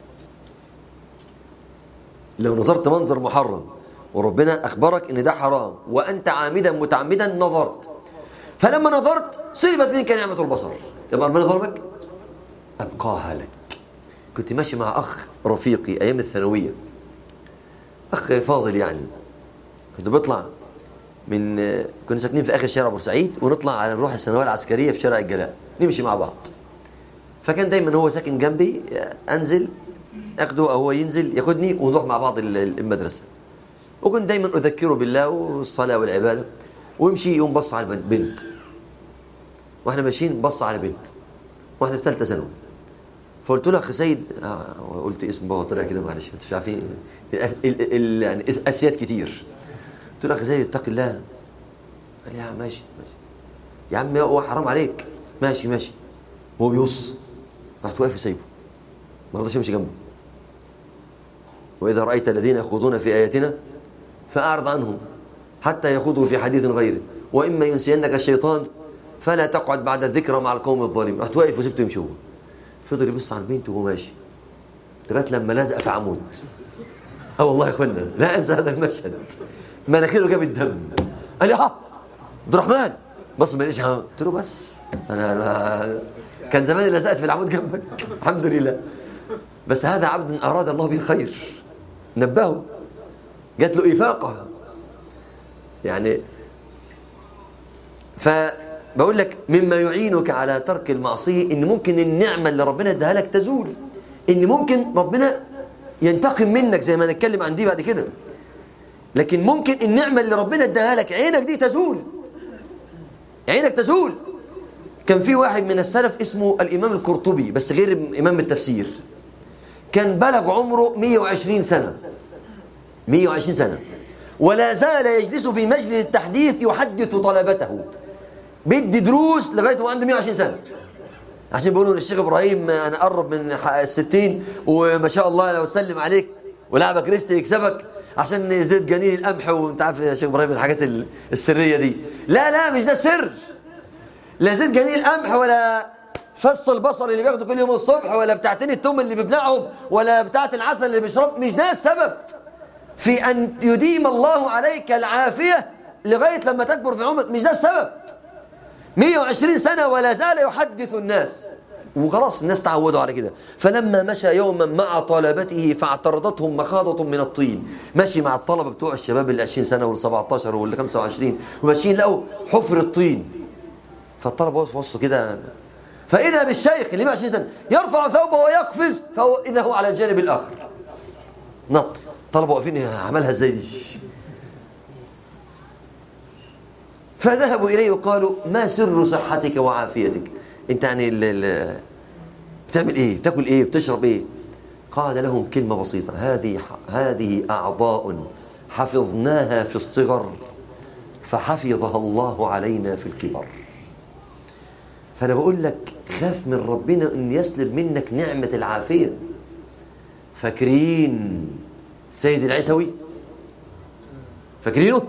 لو نظرت منظر محرم وربنا أخبرك إن ده حرام وأنت عامدا متعمدا نظرت، فلما نظرت سلبت منك نعمة البصر، يبقى ربنا ظلمك؟ أبقاها لك. كنت ماشي مع أخ رفيقي أيام الثانوية، أخ فاضل يعني، كنت بطلع من كنا ساكنين في آخر شارع بورسعيد ونطلع على نروح الثانوية العسكرية في شارع الجلاء نمشي مع بعض. فكان دايما هو ساكن جنبي، أنزل أخده أو هو ينزل ياخدني ونروح مع بعض المدرسة. وكنت دايما أذكره بالله والصلاة والعبادة، ويمشي يوم بص على بنت واحنا ماشيين، بص على بنت واحنا في ثالثة ثانوي. فقلت له: أخي سيد، آه قلت اسم بابا طلع كده معلش انتوا مش عارفين يعني أسياد كتير. قلت له: أخي سيد اتق الله. قال لي: يا عم ماشي ماشي يا عم، هو حرام عليك. ماشي ماشي. هو بيبص، رحت واقف سايبه، ما رضاش يمشي جنبه. وإذا رأيت الذين يخوضون في آياتنا فأعرض عنهم حتى يخوضوا في حديث غيره وإما ينسينك الشيطان فلا تقعد بعد الذكرى مع القوم الظالمين. رحت واقف وسبته يمشي. هو فضل يبص على البنت وهو ماشي لغايه لما لزق في عمود. اه والله يا اخوانا لا انسى هذا المشهد، مناخيره جاب الدم. قال لي: ها عبد الرحمن، بص ما لقيش. قلت له: بس انا, أنا كان زماني لزقت في العمود جنبك. الحمد لله. بس هذا عبد اراد الله به الخير، نبهه، جات له افاقه يعني. فبقول لك مما يعينك على ترك المعصيه ان ممكن النعمه اللي ربنا اداها لك تزول، ان ممكن ربنا ينتقم منك زي ما نتكلم عن دي بعد كده. لكن ممكن النعمة اللي ربنا اداها لك عينك دي تزول، عينك تزول. كان في واحد من السلف اسمه الإمام القرطبي، بس غير إمام التفسير، كان بلغ عمره مئة وعشرين سنة، مئة وعشرين سنة، ولا زال يجلس في مجلس التحديث يحدث طلبته، بدي دروس لغاية هو عنده مئة وعشرين سنة. عشان بيقولوا للشيخ إبراهيم أنا قرب من الستين وما شاء الله لو سلم عليك ولعبك ريست يكسبك عشان زيت جنين القمح، وانت عارف يا شيخ إبراهيم الحاجات السرية دي. لا لا مش ده سر، لا زيت جنين القمح ولا فص البصل اللي بياخده كل يوم الصبح ولا بتاعتين التوم اللي بيبلعهم ولا بتاعت العسل اللي بيشرب، مش ده السبب في أن يديم الله عليك العافية لغاية لما تكبر في عمرك، مش ده السبب. مئة وعشرين سنة ولا زال يحدث الناس، وخلاص الناس تعودوا على كده. فلما مشى يوما مع طلبته فاعترضتهم مخاضة من الطين، ماشي مع الطلبة بتوع الشباب اللي عشرين سنة واللي سبعة عشر واللي خمسة وعشرين وماشيين لقوا حفر الطين، فالطلبة وقفوا وصوا كده، فإذا بالشيخ اللي مئة وعشرين سنة يرفع ثوبه ويقفز، فهو إذا هو على الجانب الآخر نط. طلبوا واقفين عملها ازاي دي؟ فذهبوا إليه وقالوا ما سر صحتك وعافيتك؟ انت يعني ال ال بتعمل ايه؟ بتاكل ايه؟ بتشرب ايه؟ قال لهم كلمة بسيطة، هذه هذه أعضاء حفظناها في الصغر فحفظها الله علينا في الكبر. فأنا بقول لك خاف من ربنا أن يسلب منك نعمة العافية. فاكرين سيد العيسوي؟ فاكرينه؟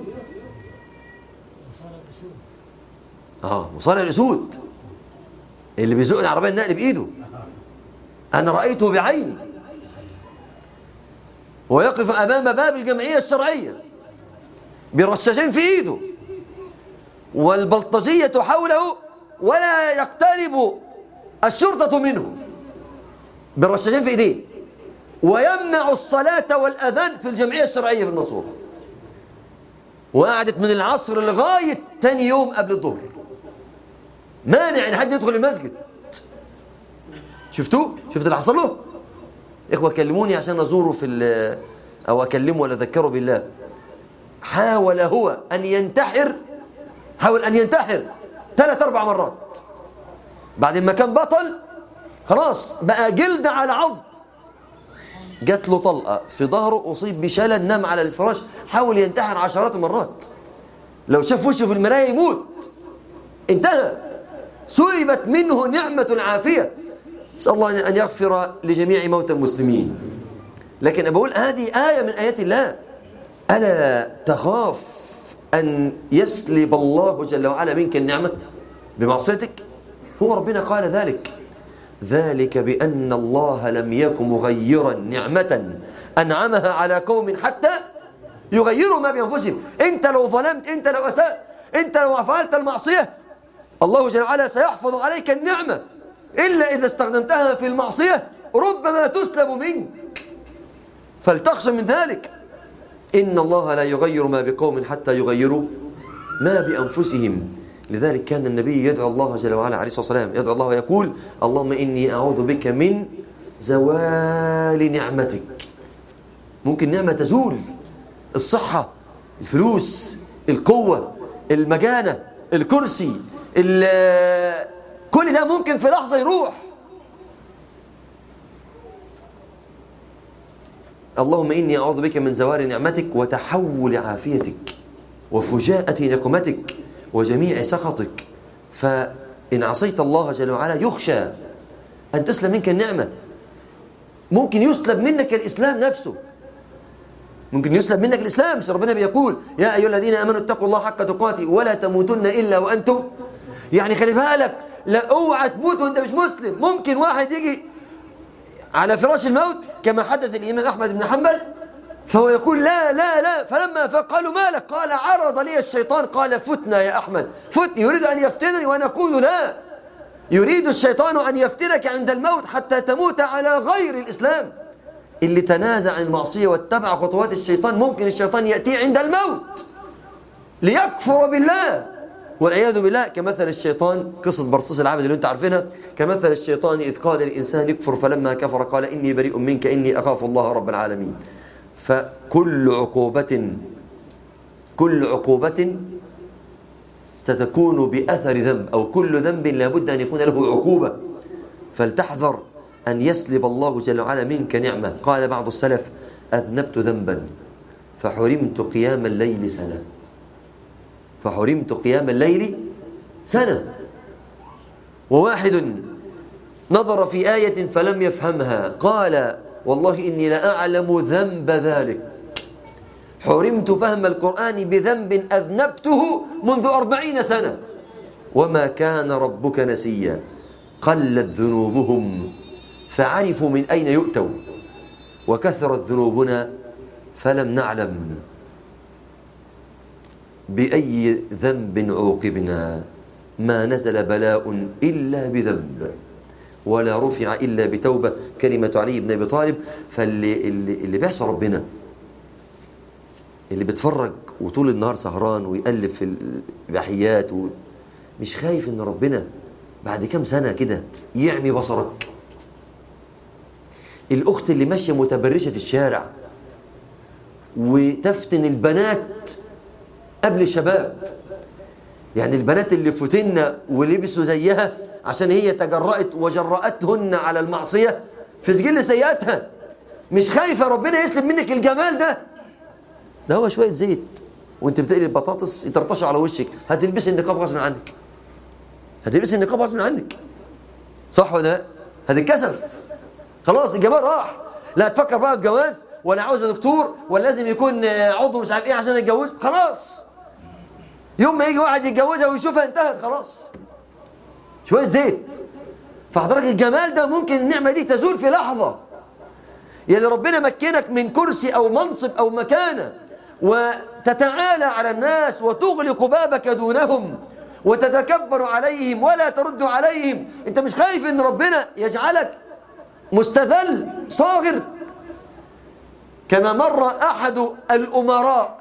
اه مصارع الأسود اللي بيزق العربية النقل بإيده، أنا رأيته بعيني ويقف أمام باب الجمعية الشرعية برشاشين في إيده والبلطجية حوله ولا يقترب الشرطة منه، بالرشاشين في إيديه، ويمنع الصلاة والأذان في الجمعية الشرعية في المنصورة، وقعدت من العصر لغاية تاني يوم قبل الظهر، مانع ان حد يدخل المسجد. شفتوه؟ شفت اللي حصل له؟ اخوه كلموني عشان ازوره في او اكلمه ولا اذكره بالله. حاول هو ان ينتحر، حاول ان ينتحر ثلاث اربع مرات، بعد ما كان بطل خلاص بقى جلد على عظم، جات له طلقه في ظهره، اصيب بشلل، نام على الفراش، حاول ينتحر عشرات المرات، لو شاف وشه في المرايه يموت، انتهى، سلبت منه نعمة العافية. نسأل الله أن يغفر لجميع موتى المسلمين. لكن أقول هذه آية من آيات الله. ألا تخاف أن يسلب الله جل وعلا منك النعمة بمعصيتك؟ هو ربنا قال ذلك، ذلك بأن الله لم يكن مغيرا نعمة أنعمها على قوم حتى يغيروا ما بأنفسهم. أنت لو ظلمت، أنت لو أسأت، أنت لو فعلت المعصية، الله جل وعلا سيحفظ عليك النعمة، إلا إذا استخدمتها في المعصية ربما تسلب منك، فلتخشى من ذلك. إن الله لا يغير ما بقوم حتى يغيروا ما بأنفسهم. لذلك كان النبي يدعو الله جل وعلا عليه الصلاة والسلام، يدعو الله ويقول اللهم إني أعوذ بك من زوال نعمتك. ممكن نعمة تزول، الصحة، الفلوس، القوة، المجانة، الكرسي، كل ده ممكن في لحظة يروح. اللهم إني أعوذ بك من زوال نعمتك وتحول عافيتك وفجاءة نقمتك وجميع سخطك. فإن عصيت الله جل وعلا يخشى أن تسلب منك النعمة. ممكن يسلب منك الإسلام نفسه، ممكن يسلب منك الإسلام. ربنا بيقول يا أيها الذين آمنوا اتقوا الله حق تقاته ولا تموتن إلا وأنتم، يعني خلي بالك لا اوعى تموت وانت مش مسلم. ممكن واحد يجي على فراش الموت كما حدث الإمام أحمد بن حنبل، فهو يقول لا لا لا، فلما فقالوا مالك؟ قال عرض لي الشيطان. قال فتنا يا أحمد، فتني، يريد أن يفتنني وأنا أقول لا. يريد الشيطان أن يفتنك عند الموت حتى تموت على غير الإسلام. اللي تنازع عن المعصية واتبع خطوات الشيطان ممكن الشيطان يأتي عند الموت ليكفر بالله والعياذ بالله كمثل الشيطان، قصة برصيص العبد اللي انت عارفينها، كمثل الشيطان إذ قال الإنسان يكفر فلما كفر قال إني بريء منك إني أخاف الله رب العالمين. فكل عقوبة كل عقوبة ستكون بأثر ذنب، أو كل ذنب لابد أن يكون له عقوبة، فلتحذر أن يسلب الله جل وعلا منك نعمة. قال بعض السلف: أذنبت ذنبا فحرمت قيام الليل سنة، فحرمت قيام الليل سنة. وواحد نظر في آية فلم يفهمها قال: والله إني لأعلم ذنب ذلك، حرمت فهم القرآن بذنب أذنبته منذ أربعين سنة، وما كان ربك نسيا. قلت ذنوبهم فعرفوا من أين يؤتوا، وكثرت ذنوبنا فلم نعلم بأي ذنب عوقبنا. ما نزل بلاء إلا بذنب ولا رفع إلا بتوبة، كلمة علي بن أبي طالب. فاللي اللي, اللي بيحصى ربنا، اللي بيتفرج وطول النهار سهران ويقلب في البحيات مش خايف ان ربنا بعد كام سنة كده يعمي بصرك؟ الأخت اللي ماشية متبرشة في الشارع وتفتن البنات قبل الشباب، يعني البنات اللي فتن ولبسوا زيها عشان هي تجرأت وجرأتهن على المعصية في سجل سيئاتها، مش خايفة ربنا يسلب منك الجمال ده؟ ده هو شوية زيت وانت بتقلي البطاطس يطرطشوا على وشك، هتلبسي النقاب غصب عنك، هتلبسي النقاب غصب عنك، صح ولا لا؟ هتتكسف، خلاص الجمال راح. لا تفكر بقى في جواز، ولا عاوز دكتور، ولا لازم يكون عضو مش عارف ايه عشان يتجوز، خلاص. يوم ما يجي واحد يتجوزها ويشوفها انتهت خلاص. شوية زيت. فحضرتك الجمال ده ممكن النعمة دي تزول في لحظة. يعني ربنا مكنك من كرسي أو منصب أو مكانة وتتعالى على الناس وتغلق بابك دونهم وتتكبر عليهم ولا ترد عليهم، انت مش خايف ان ربنا يجعلك مستذل صاغر؟ كما مر أحد الأمراء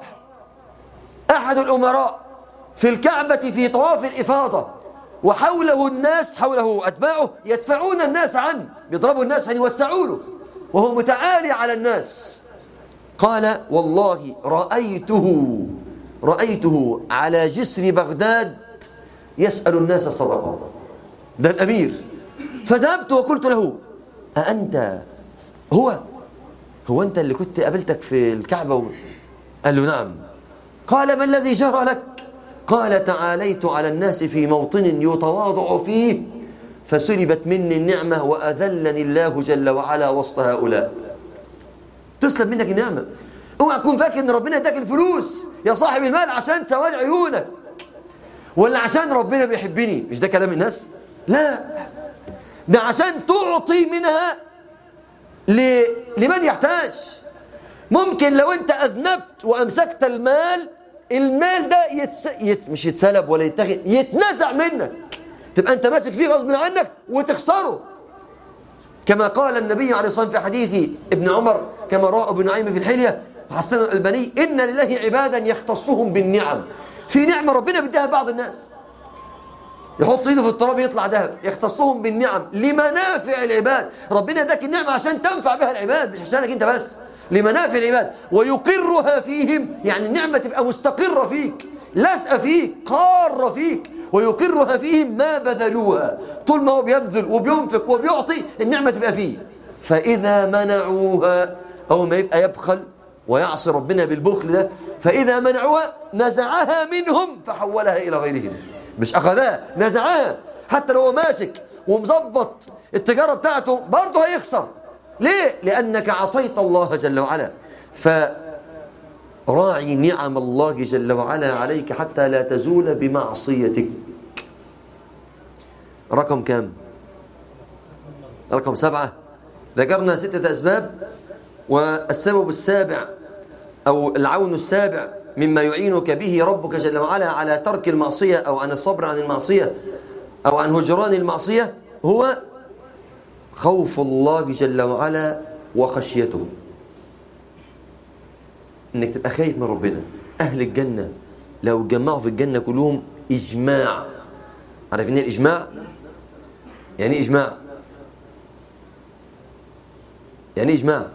أحد الأمراء في الكعبة في طواف الإفاضة، وحوله الناس، حوله أتباعه يدفعون الناس عنه، بيضربوا الناس أن يوسعوا له وهو متعالي على الناس. قال: والله رأيته رأيته على جسر بغداد يسأل الناس الصدقة، ده الأمير. فذهبت وقلت له: أأنت هو هو أنت اللي كنت قابلتك في الكعبة؟ و... قال له: نعم. قال: ما الذي جرى لك؟ قال: تعاليت على الناس في موطن يتواضع فيه فسلبت مني النعمة وأذلني الله جل وعلا وسط هؤلاء. تسلب منك النعمة. اوعى تكون فاكر ان ربنا اداك الفلوس يا صاحب المال عشان سواد عيونك، ولا عشان ربنا بيحبني. مش ده كلام الناس؟ لا، ده عشان تعطي منها ل... لمن يحتاج. ممكن لو انت اذنبت وامسكت المال، المال ده يتس... يت... مش يتسلب ولا يتاخد، يتنزع منك، تبقى انت ماسك فيه غصب عنك وتخسره. كما قال النبي عليه الصلاة والسلام في حديث ابن عمر كما رواه ابن نعيم في الحلية حسن الألباني: إن لله عبادا يختصهم بالنعم. في نعمة ربنا بيديها بعض الناس، يحط ايده في التراب يطلع ذهب، يختصهم بالنعم لمنافع العباد. ربنا اداك النعمة عشان تنفع بها العباد، مش عشانك انت بس، لمنافع العباد. ويقرها فيهم، يعني النعمة تبقى مستقرة فيك، لازقة فيك، قارة فيك. ويقرها فيهم ما بذلوها، طول ما هو بيبذل وبينفق وبيعطي النعمة تبقى فيه. فإذا منعوها، أو ما يبقى يبخل ويعصي ربنا بالبخل ده، فإذا منعوها نزعها منهم فحولها إلى غيرهم. مش أخذها، نزعها. حتى لو ماسك ومظبط التجارة بتاعته برضه هيخسر. ليه؟ لأنك عصيت الله جل وعلا. فراعي نعم الله جل وعلا عليك حتى لا تزول بمعصيتك. رقم كام؟ رقم سبعة. ذكرنا ستة أسباب، والسبب السابع أو العون السابع مما يعينك به ربك جل وعلا على ترك المعصية أو عن الصبر عن المعصية أو عن هجران المعصية هو خوف الله جل وعلا وخشيته. إنك تبقى خايف من ربنا. أهل الجنة لو اتجمعوا في الجنة كلهم إجماع. عارفين إيه الإجماع؟ يعني إيه إجماع؟ يعني إيه إجماع؟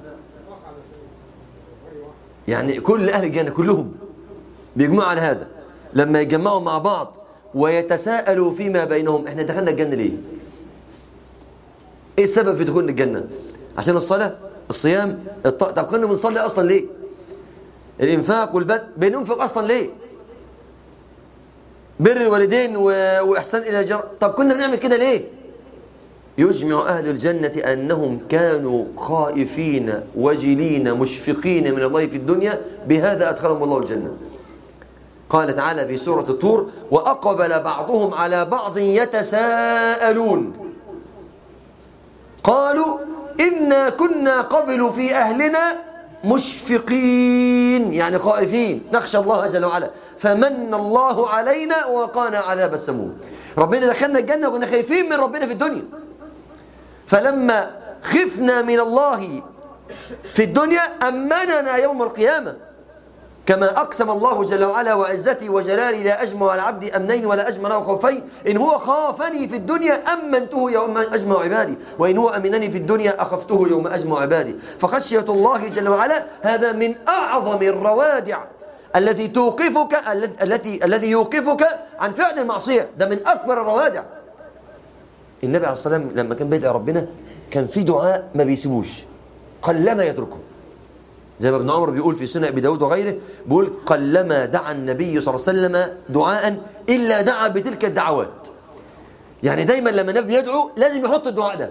يعني كل أهل الجنة كلهم بيجمعوا على هذا، لما يجمعوا مع بعض ويتساءلوا فيما بينهم: إحنا دخلنا الجنة ليه؟ إيه السبب في دخولنا الجنة؟ عشان الصلاة؟ الصيام؟ الط... طب كنا بنصلي أصلا ليه؟ الإنفاق والبذل، بننفق أصلا ليه؟ بر الوالدين و... وإحسان إلى الجار، طب كنا بنعمل كده ليه؟ يجمع أهل الجنة أنهم كانوا خائفين وجلين مشفقين من الله في الدنيا، بهذا أدخلهم الله الجنة. قال تعالى في سورة الطور: وأقبل بعضهم على بعض يتساءلون قالوا إنا كنا قبل في أهلنا مشفقين، يعني خائفين نخشى الله جل وعلا، فمن الله علينا ووقانا عذاب السموم. ربنا دخلنا الجنة وكنا خايفين من ربنا في الدنيا، فلما خفنا من الله في الدنيا أمننا يوم القيامة، كما أقسم الله جل وعلا: وعزتي وجلالي لا أجمع على عبدي أمنين ولا أجمع له خوفين، إن هو خافني في الدنيا أمنته يوم أجمع عبادي، وإن هو أمنني في الدنيا أخفته يوم أجمع عبادي. فخشية الله جل وعلا هذا من أعظم الروادع التي توقفك التي الذي يوقفك عن فعل المعصية، ده من أكبر الروادع. النبي عليه الصلاة والسلام لما كان بيدعي ربنا كان في دعاء ما بيسيبوش، قلما يتركه، زي ما ابن عمر بيقول في سنن أبي داود وغيره، بيقول: قلما دعا النبي صلى الله عليه وسلم دعاء إلا دعا بتلك الدعوات. يعني دايما لما النبي يدعو لازم يحط الدعاء ده: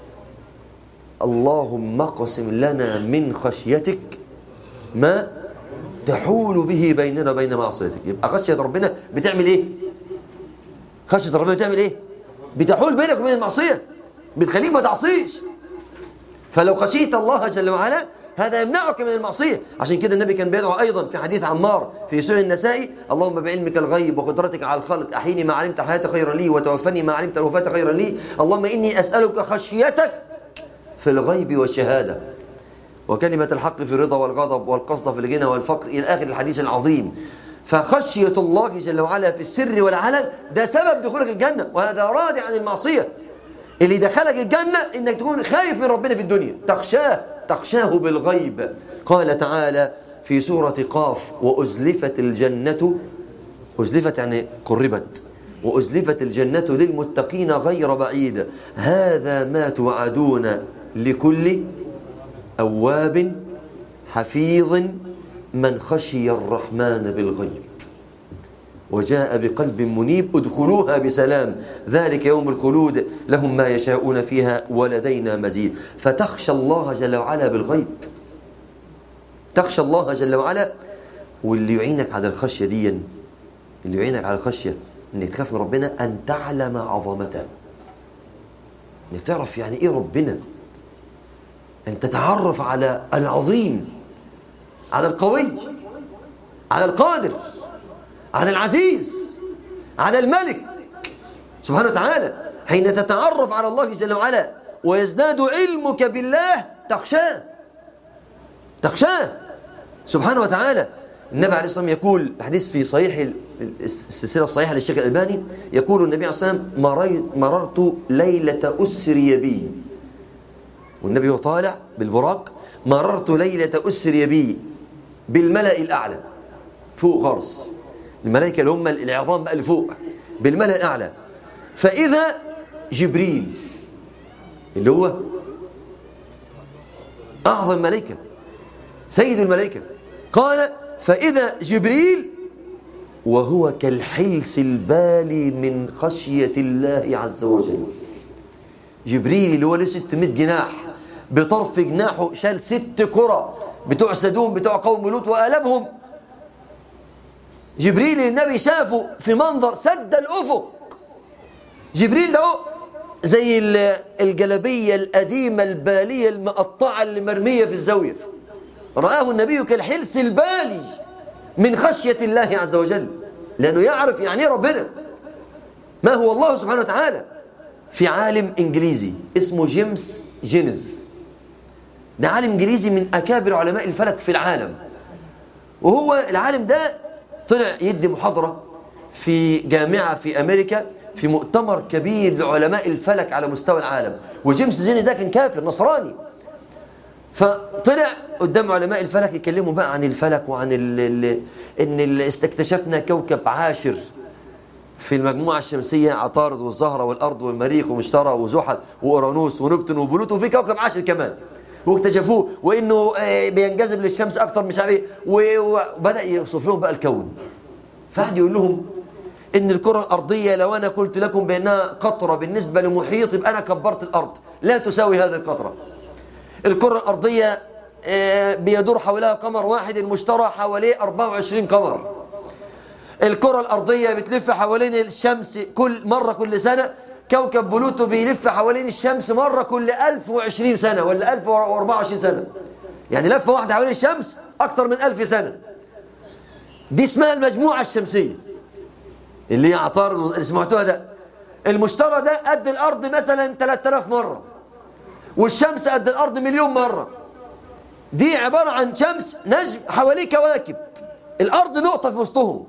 اللهم اقسم لنا من خشيتك ما تحول به بيننا وبين معصيتك. يبقى خشية ربنا بتعمل ايه؟ خشية ربنا بتعمل ايه؟ بتحول بينك وبين المعصية، بتخليك ما تعصيش. فلو خشيت الله جل وعلا هذا يمنعك من المعصية. عشان كده النبي كان بيدعو أيضا في حديث عمار في سنن النسائي: اللهم بعلمك الغيب وقدرتك على الخلق أحيني ما علمت الحياة خيرا لي وتوفني ما علمت الوفاة خيرا لي، اللهم إني أسألك خشيتك في الغيب والشهادة، وكلمة الحق في الرضا والغضب، والقصد في الغنى والفقر، إلى آخر الحديث العظيم. فخشية الله جل وعلا في السر والعلن ده سبب دخولك الجنة، وهذا رادع عن المعصية. اللي دخلك الجنة إنك تكون خايف من ربنا في الدنيا، تخشاه تخشاه بالغيب. قال تعالى في سورة قاف: وأزلفت الجنة، أزلفت يعني قربت، وأزلفت الجنة للمتقين غير بعيد، هذا ما توعدون لكل أواب حفيظ من خشي الرحمن بالغيب وجاء بقلب منيب ادخلوها بسلام ذلك يوم الخلود لهم ما يشاءون فيها ولدينا مزيد. فتخشى الله جل وعلا بالغيب، تخشى الله جل وعلا. واللي يعينك على الخشية دي، اللي يعينك على الخشية انك تخاف من ربنا، ان تعلم عظمته، انك تعرف يعني ايه ربنا، ان تتعرف على العظيم، على القوي، على القادر، على العزيز، على الملك سبحانه وتعالى. حين تتعرف على الله جل وعلا ويزداد علمك بالله تخشاه، تخشاه سبحانه وتعالى. النبي عليه الصلاة والسلام يقول، الحديث في صحيح السلسلة الصحيحة للشيخ الألباني، يقول النبي عليه الصلاة والسلام: مررت ليلة أسري بي، والنبي هو طالع بالبراق: مررت ليلة أسري بي بالملأ الأعلى، فوق خالص، الملائكة اللي هم العظام بقى اللي فوق بالملأ الأعلى، فإذا جبريل اللي هو أعظم ملائكة سيد الملائكة، قال: فإذا جبريل وهو كالحلس البالي من خشية الله عز وجل. جبريل اللي هو له ستمائة جناح، بطرف جناحه شال ست كرة بتوع سدوم بتوع قوم لوط وقلبهم. جبريل النبي شافه في منظر سد الأفق. جبريل ده زي الجلبية القديمة البالية المقطعة اللي مرمية في الزاوية، رآه النبي كالحلس البالي من خشية الله عز وجل، لأنه يعرف يعني ايه ربنا، ما هو الله سبحانه وتعالى. في عالم إنجليزي اسمه جيمس جينز، ده عالم إنجليزي من أكابر علماء الفلك في العالم، وهو العالم ده طلع يدي محاضرة في جامعة في أمريكا في مؤتمر كبير لعلماء الفلك على مستوى العالم، وجيمس جينيس ده كان كافر نصراني، فطلع قدام علماء الفلك يكلموا بقى عن الفلك وعن ال ال ان استكتشفنا كوكب عاشر في المجموعة الشمسية، عطارد والزهرة والأرض والمريخ ومشتري وزحل وأورانوس ونبتون وبلوتو، وفي كوكب عاشر كمان واكتشفوه، وإنه بينجذب للشمس أكتر مش عارف إيه، وبدأ يوصف لهم بقى الكون. فقعد يقول لهم إن الكرة الأرضية لو أنا قلت لكم بأنها قطرة بالنسبة لمحيط يبقى أنا كبرت الأرض، لا تساوي هذه القطرة. الكرة الأرضية بيدور حولها قمر واحد، المشتري حواليه أربعة وعشرين قمر. الكرة الأرضية بتلف حوالين الشمس كل مرة كل سنة، كوكب بلوتو بيلف حوالين الشمس مرة كل ألف وعشرين سنة ولا ألف وأربعة وعشرين سنة، يعني لفة واحدة حوالين الشمس أكثر من ألف سنة. دي اسمها المجموعة الشمسية اللي هي عطارد اللي سمعتوها ده. المشتري ده قد الأرض مثلا ثلاثة آلاف مرة، والشمس قد الأرض مليون مرة. دي عبارة عن شمس نجم حواليه كواكب، الأرض نقطة في وسطهم.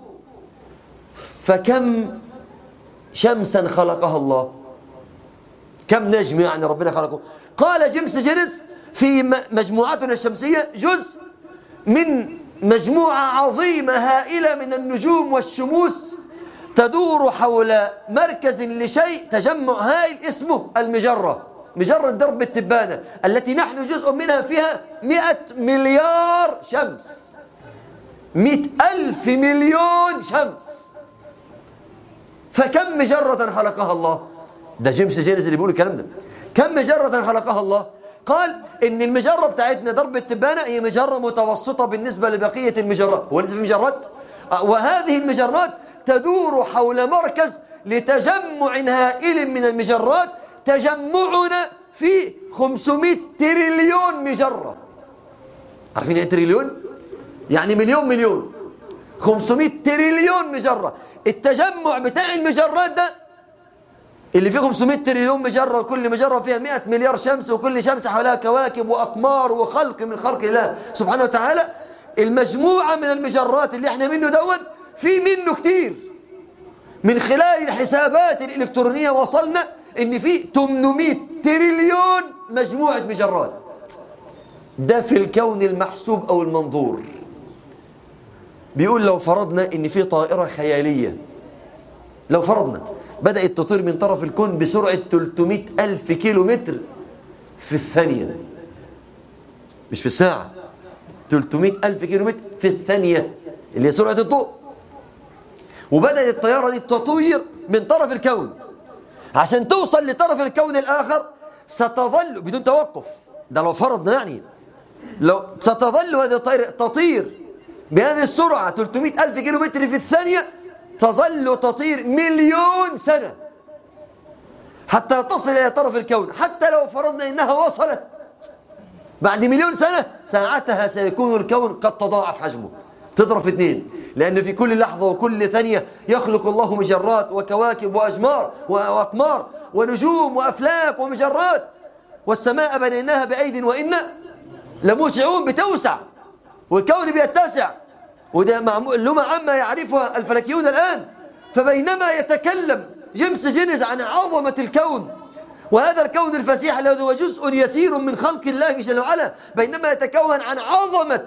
فكم شمسا خلقها الله، كم نجم يعني ربنا خلقه. قال جيمس جينيس في مجموعتنا الشمسية جزء من مجموعة عظيمة هائلة من النجوم والشموس تدور حول مركز لشيء، تجمع هائل اسمه المجرة، مجرة درب التبانة التي نحن جزء منها، فيها مئة مليار شمس، مئة ألف مليون شمس. فكم مجرة خلقها الله؟ ده جيمس جينيس اللي بيقول الكلام ده. كم مجرة خلقها الله؟ قال إن المجرة بتاعتنا درب التبانة هي مجرة متوسطة بالنسبة لبقية المجرات. هو لسه في مجرات؟ وهذه المجرات تدور حول مركز لتجمع هائل من المجرات، تجمعنا في خمسمائة تريليون مجرة. عارفين ايه تريليون؟ يعني مليون مليون. خمسمائة تريليون مجرة. التجمع بتاع المجرات ده اللي فيه خمسمائة تريليون مجرة، وكل مجرة فيها مئة مليار شمس، وكل شمس حولها كواكب وأقمار وخلق من خلق الله سبحانه وتعالى. المجموعة من المجرات اللي احنا منه دون في منه كتير. من خلال الحسابات الإلكترونية وصلنا ان في ثمانمائة تريليون مجموعة مجرات. ده في الكون المحسوب او المنظور. بيقول لو فرضنا ان في طائرة خيالية، لو فرضنا بدأت تطير من طرف الكون بسرعة ثلاثمائة ألف كيلو متر في الثانية، مش في الساعة، ثلاثمائة ألف كيلو متر في الثانية اللي هي سرعة الضوء، وبدأت الطيارة دي تطير من طرف الكون عشان توصل لطرف الكون الآخر، ستظل بدون توقف. ده لو فرضنا يعني لو ستظل هذه الطائرة تطير بهذه السرعة ثلاثمائة ألف كيلو متر في الثانية، تظل تطير مليون سنة حتى تصل إلى طرف الكون. حتى لو فرضنا إنها وصلت بعد مليون سنة، ساعتها سيكون الكون قد تضاعف حجمه، تضرب في اثنين، لأن في كل لحظة وكل ثانية يخلق الله مجرات وكواكب وأجمار وأقمار ونجوم وأفلاك ومجرات. والسماء بنيناها بأيد وإنا لموسعون، بتوسع والكون بيتسع، وده معلومة عامة يعرفها الفلكيون الآن. فبينما يتكلم جيمس جينيس عن عظمة الكون، وهذا الكون الفسيح الذي هو جزء يسير من خلق الله جل وعلا، بينما يتكون عن عظمة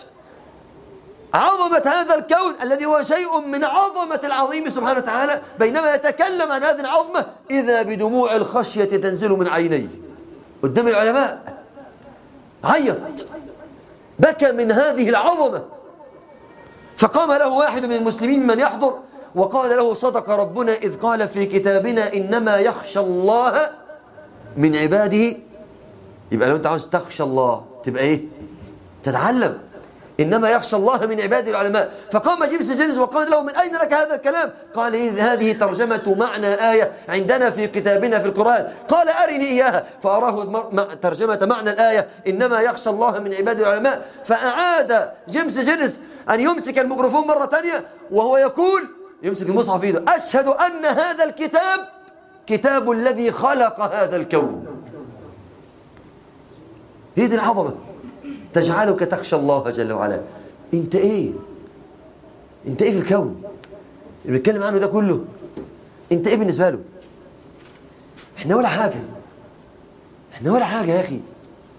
عظمة هذا الكون الذي هو شيء من عظمة العظيم سبحانه وتعالى، بينما يتكلم عن هذه العظمة إذا بدموع الخشية تنزل من عينيه قدام العلماء. عيط، بكى من هذه العظمة. فقام له واحد من المسلمين من يحضر وقال له: صدق ربنا إذ قال في كتابنا إنما يخشى الله من عباده. يبقى لو أنت عاوز تخشى الله تبقى إيه؟ تتعلم. إنما يخشى الله من عباده العلماء. فقام جيمس جينيس وقال له: من أين لك هذا الكلام؟ قال: هذه ترجمة معنى آية عندنا في كتابنا في القرآن. قال: أرني إياها. فأراه ترجمة معنى الآية إنما يخشى الله من عباده العلماء. فأعاد جيمس جينيس أن يمسك الميكروفون مرة ثانية وهو يقول، يمسك المصحف في ايده: أشهد أن هذا الكتاب كتاب الذي خلق هذا الكون. هي دي العظمة تجعلك تخشى الله جل وعلا. انت ايه؟ انت ايه في الكون؟ اللي بيتكلم عنه ده كله انت ايه بالنسبة له؟ احنا ولا حاجة، احنا ولا حاجة يا اخي.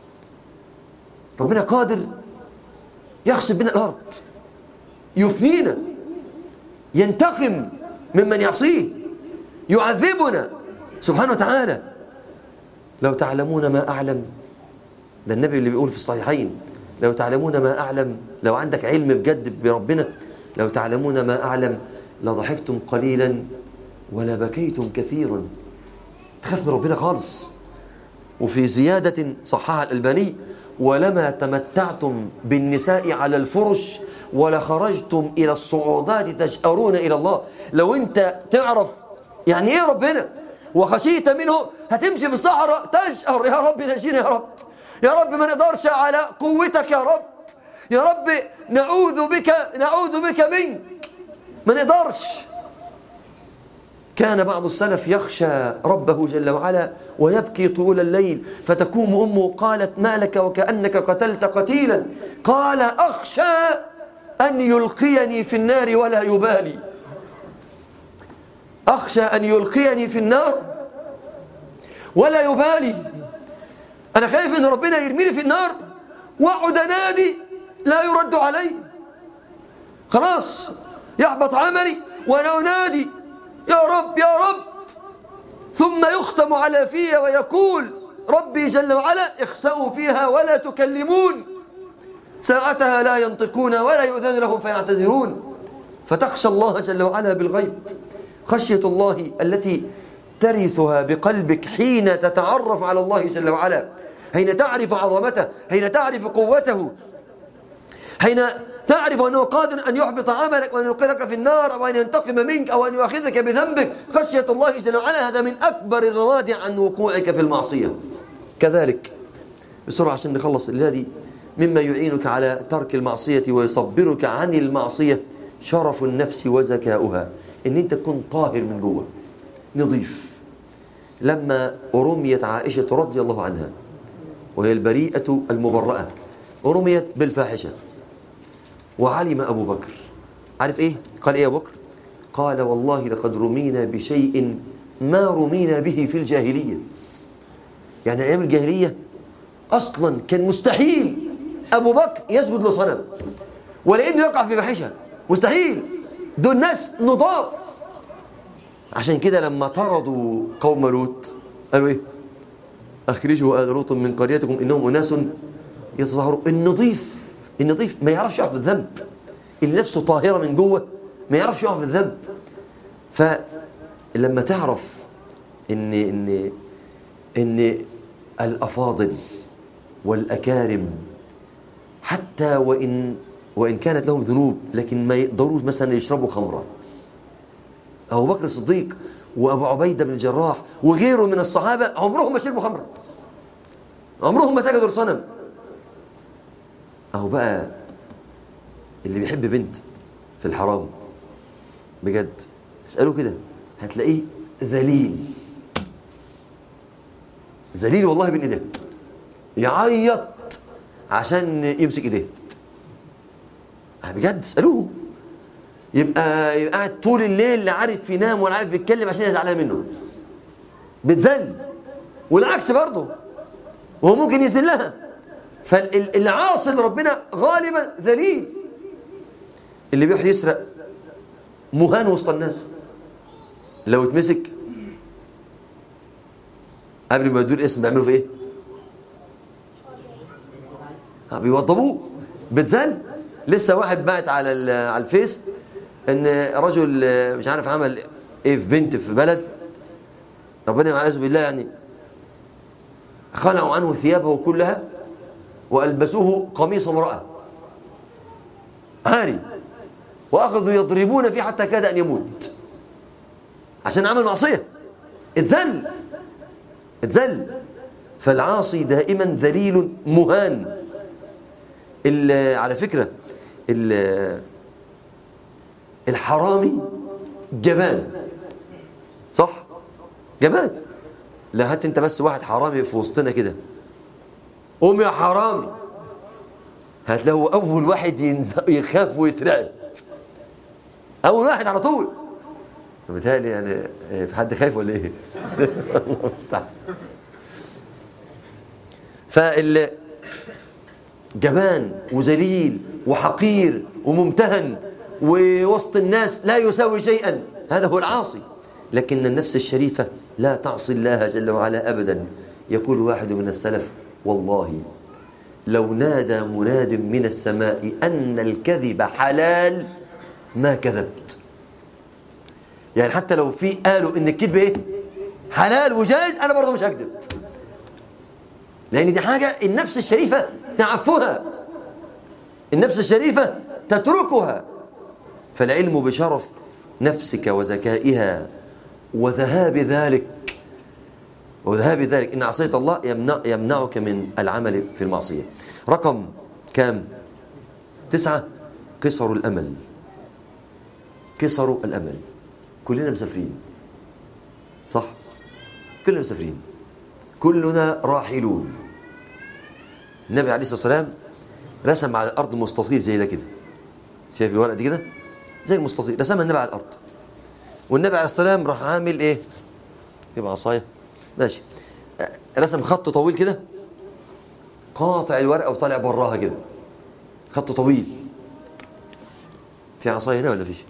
ربنا قادر يخسف بنا الارض، يفنينا، ينتقم ممن يعصيه، يعذبنا سبحانه وتعالى. لو تعلمون ما أعلم، ده النبي اللي بيقول في الصحيحين لو تعلمون ما أعلم، لو عندك علم بجد بربنا، لو تعلمون ما أعلم لضحكتم قليلا ولا بكيتم كثيرا. تخاف من ربنا خالص. وفي زيادة صححها الألباني ولما تمتعتم بالنساء على الفرش ولا خرجتم إلى الصعودات تجأرون إلى الله. لو أنت تعرف يعني إيه ربنا وخشيت منه هتمشي في الصحراء تجأر يا رب نجينا يا رب، يا رب ما نقدرش على قوتك يا رب، يا رب نعوذ بك نعوذ بك منك، ما نقدرش. كان بعض السلف يخشى ربه جل وعلا ويبكي طول الليل، فتقوم أمه قالت ما لك وكأنك قتلت قتيلا؟ قال أخشى أن يلقيني في النار ولا يبالي. أخشى أن يلقيني في النار ولا يبالي. أنا خايف أن ربنا يرميني في النار وأقعد أنادي لا يرد علي، خلاص يحبط عملي وأنا أنادي يا رب يا رب، ثم يختم على في ويقول ربي جل وعلا اخسأوا فيها ولا تكلمون، ساعتها لا ينطقون ولا يؤذن لهم فيعتذرون. فتخشى الله جل وعلا بالغيب، خشية الله التي ترثها بقلبك حين تتعرف على الله جل وعلا، حين تعرف عظمته، حين تعرف قوته، حين تعرف أنه قادر أن يحبط عملك وأن يلقيك في النار أو أن ينتقم منك أو أن يؤاخذك بذنبك. خشية الله جل وعلا هذا من أكبر الروادع عن وقوعك في المعصية. كذلك بسرعة عشان نخلص الذي مما يعينك على ترك المعصية ويصبرك عن المعصية شرف النفس وزكاؤها، إن أنت تكون طاهر من جوه نظيف. لما رميت عائشة رضي الله عنها وهي البريئة المبرأة، رميت بالفاحشة وعلم أبو بكر، عارف إيه؟ قال إيه أبو بكر؟ قال والله لقد رمينا بشيء ما رمينا به في الجاهلية. يعني أيام الجاهلية أصلا كان مستحيل أبو بكر يسجد لصنم ولا إنه يقع في فاحشة، مستحيل. دول ناس نضاف. عشان كده لما طردوا قوم لوط قالوا إيه؟ أخرجوا آل لوط من قريتكم إنهم أناس يتطهرون. النظيف النظيف ما يعرفش يقع في الذنب، اللي نفسه طاهرة من جوه ما يعرفش يقع في الذنب. فلما تعرف إن إن إن الأفاضل والأكارم حتى وإن وإن كانت لهم ذنوب لكن ما يقدروش مثلا يشربوا خمرة. أبو بكر الصديق وأبو عبيدة بن الجراح وغيره من الصحابة عمرهم ما شربوا خمرة، عمرهم ما سجدوا لصنم. أهو بقى اللي بيحب بنت في الحرام بجد اسألوه كده هتلاقيه ذليل ذليل والله بين ايديه، يعيط عشان يمسك ايديه بجد. اسألوه يبقى يبقى قاعد طول الليل لا عارف ينام ولا عارف يتكلم عشان يزعلان منه، بتذل. والعكس برضه وهو ممكن يذلها. فالعاصي لربنا غالبا ذليل. اللي بيروح يسرق مهان وسط الناس، لو اتمسك قبل ما يدور الاسم بيعملوا في ايه؟ بيوضبوه، بتذل. لسه واحد بعت على على الفيس ان رجل مش عارف عمل ايه في بنت في بلد، ربنا يعوذ بالله، يعني خلعوا عنه ثيابه كلها والبسوه قميص امراه عاري، واخذوا يضربون فيه حتى كاد ان يموت عشان عمل معصيه. اتذل اتذل. فالعاصي دائما ذليل مهان. على فكره الحرامي جبان، صح؟ جبان. لا هات انت بس واحد حرامي في وسطنا كده، قوم يا حرامي، هتلاقوا اول واحد يخاف ويترعب، اول واحد على طول. فبالتالي يعني في حد خايف ولا ايه؟ الله المستعان. فالجبان وذليل وحقير وممتهن ووسط الناس لا يساوي شيئا، هذا هو العاصي. لكن النفس الشريفة لا تعصي الله جل وعلا أبدا. يقول واحد من السلف: والله لو نادى مناد من السماء أن الكذب حلال ما كذبت. يعني حتى لو في قالوا إن الكذب إيه؟ حلال وجائز، أنا برضه مش هكذب، لأن دي حاجة النفس الشريفة تعفها، النفس الشريفة تتركها. فالعلم بشرف نفسك وزكائها وذهاب ذلك وذهاب ذلك إن عصيت الله يمنع يمنعك من العمل في المعصية. رقم كام؟ تسعة: قصر الأمل. قصر الأمل. كلنا مسافرين، صح؟ كلنا مسافرين، كلنا راحلون. النبي عليه الصلاة والسلام رسم على الأرض مستطيل زي ده كده، شايف الورقة دي كده زي المستطيل، رسمها النبي على الأرض. والنبي عليه الصلاة والسلام راح عامل إيه؟ يبقى عصاية ماشي، رسم خط طويل كده قاطع الورقة وطالع براها كده، خط طويل. في عصاية هنا ولا فيش؟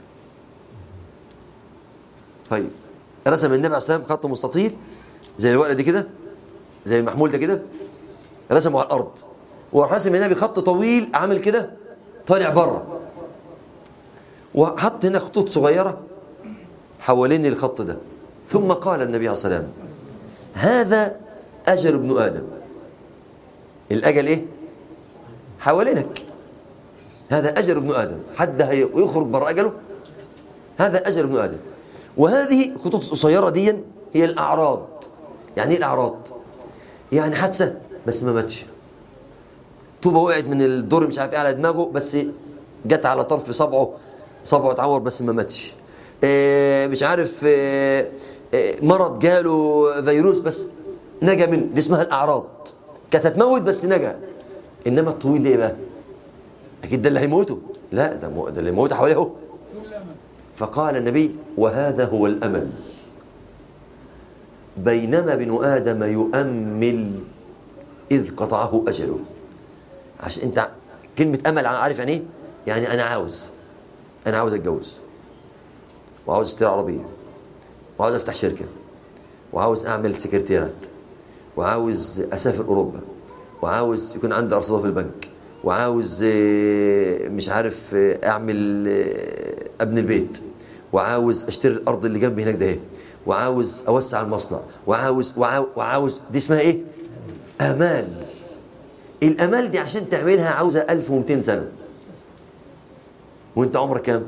طيب، رسم النبي عليه الصلاة والسلام خط مستطيل زي الورقة دي كده، زي المحمول ده كده، رسمه على الأرض. ورسم النبي خط طويل عامل كده طالع بره، وحط هنا خطوط صغيرة حوالين الخط ده. ثم قال النبي عليه الصلاة والسلام: هذا أجل ابن آدم. الأجل إيه؟ حوالينك. هذا أجل ابن آدم، حد هيخرج بره أجله؟ هذا أجل ابن آدم. وهذه خطوط قصيرة دي هي الأعراض. يعني إيه الأعراض؟ يعني حادثة بس ما ماتش، طوبة وقعت من الدور مش عارف إيه على دماغه بس جت على طرف صبعه، صبعه اتعور بس ما ماتش. إيه مش عارف إيه إيه مرض جاله فيروس بس نجا منه، دي اسمها الأعراض. كانت هتموت بس نجا. إنما الطويل ده إيه بقى؟ أكيد ده اللي هيموته؟ لا، ده, مو... ده اللي يموت حواليه اهو. فقال النبي: وهذا هو الأمل. بينما ابن آدم يؤمل إذ قطعه أجله. عشان أنت كلمة أمل عارف يعني إيه؟ يعني أنا عاوز أنا عاوز أتجوز، وعاوز أشتري عربية، وعاوز أفتح شركة، وعاوز أعمل سكرتيرات، وعاوز أسافر أوروبا، وعاوز يكون عندي أرصدة في البنك، وعاوز مش عارف أعمل أبني البيت، وعاوز أشتري الأرض اللي جنبي هناك ده، وعاوز أوسع المصنع، وعاوز وعاوز, وعاوز دي اسمها إيه؟ آمال. الآمال دي عشان تعملها عاوزة ألف ومئتين سنة. وانت عمرك كام؟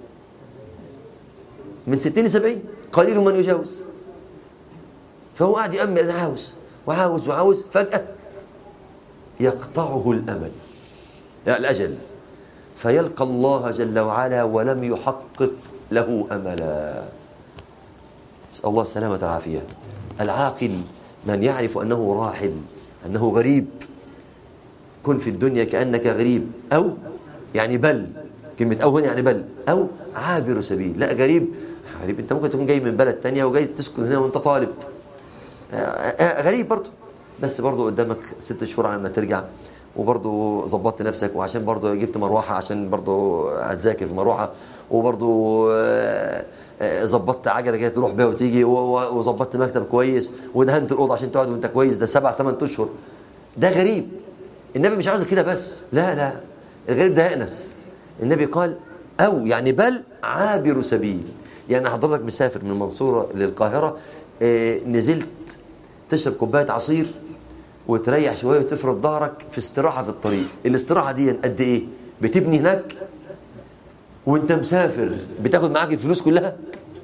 من ستين لسبعين، قليل من يجاوز. فهو قاعد يأمل، أنا عاوز وعاوز وعاوز، فجأة يقطعه الأمل، الأجل، فيلقى الله جل وعلا ولم يحقق له أملا. نسأل الله السلامة والعافية. العاقل من يعرف أنه راحل، أنه غريب. كن في الدنيا كأنك غريب، أو يعني بل، كلمة أو هنا يعني بل، أو عابر سبيل. لا، غريب غريب أنت ممكن تكون جاي من بلد تانية وجاي تسكن هنا وأنت طالب، غريب برضو، بس برضو قدامك ست شهور على ما ترجع، وبرضو ظبطت نفسك، وعشان برضو جبت مروحة عشان برضو هتذاكر في مروحة، وبرضو ظبطت عجلة كده تروح بيها وتيجي، وظبطت مكتب كويس، ودهنت الأوضة عشان تقعد وانت كويس. ده سبع ثمان أشهر، ده غريب. النبي مش عاوز كده بس، لا لا، الغريب ده يأنس. النبي قال أو يعني بل عابر سبيل. يعني حضرتك مسافر من المنصورة للقاهرة، اه نزلت تشرب كوباية عصير وتريح شوية وتفرد ظهرك في استراحة في الطريق. الاستراحة دي قد ايه؟ بتبني هناك وانت مسافر بتاخد معاك الفلوس كلها؟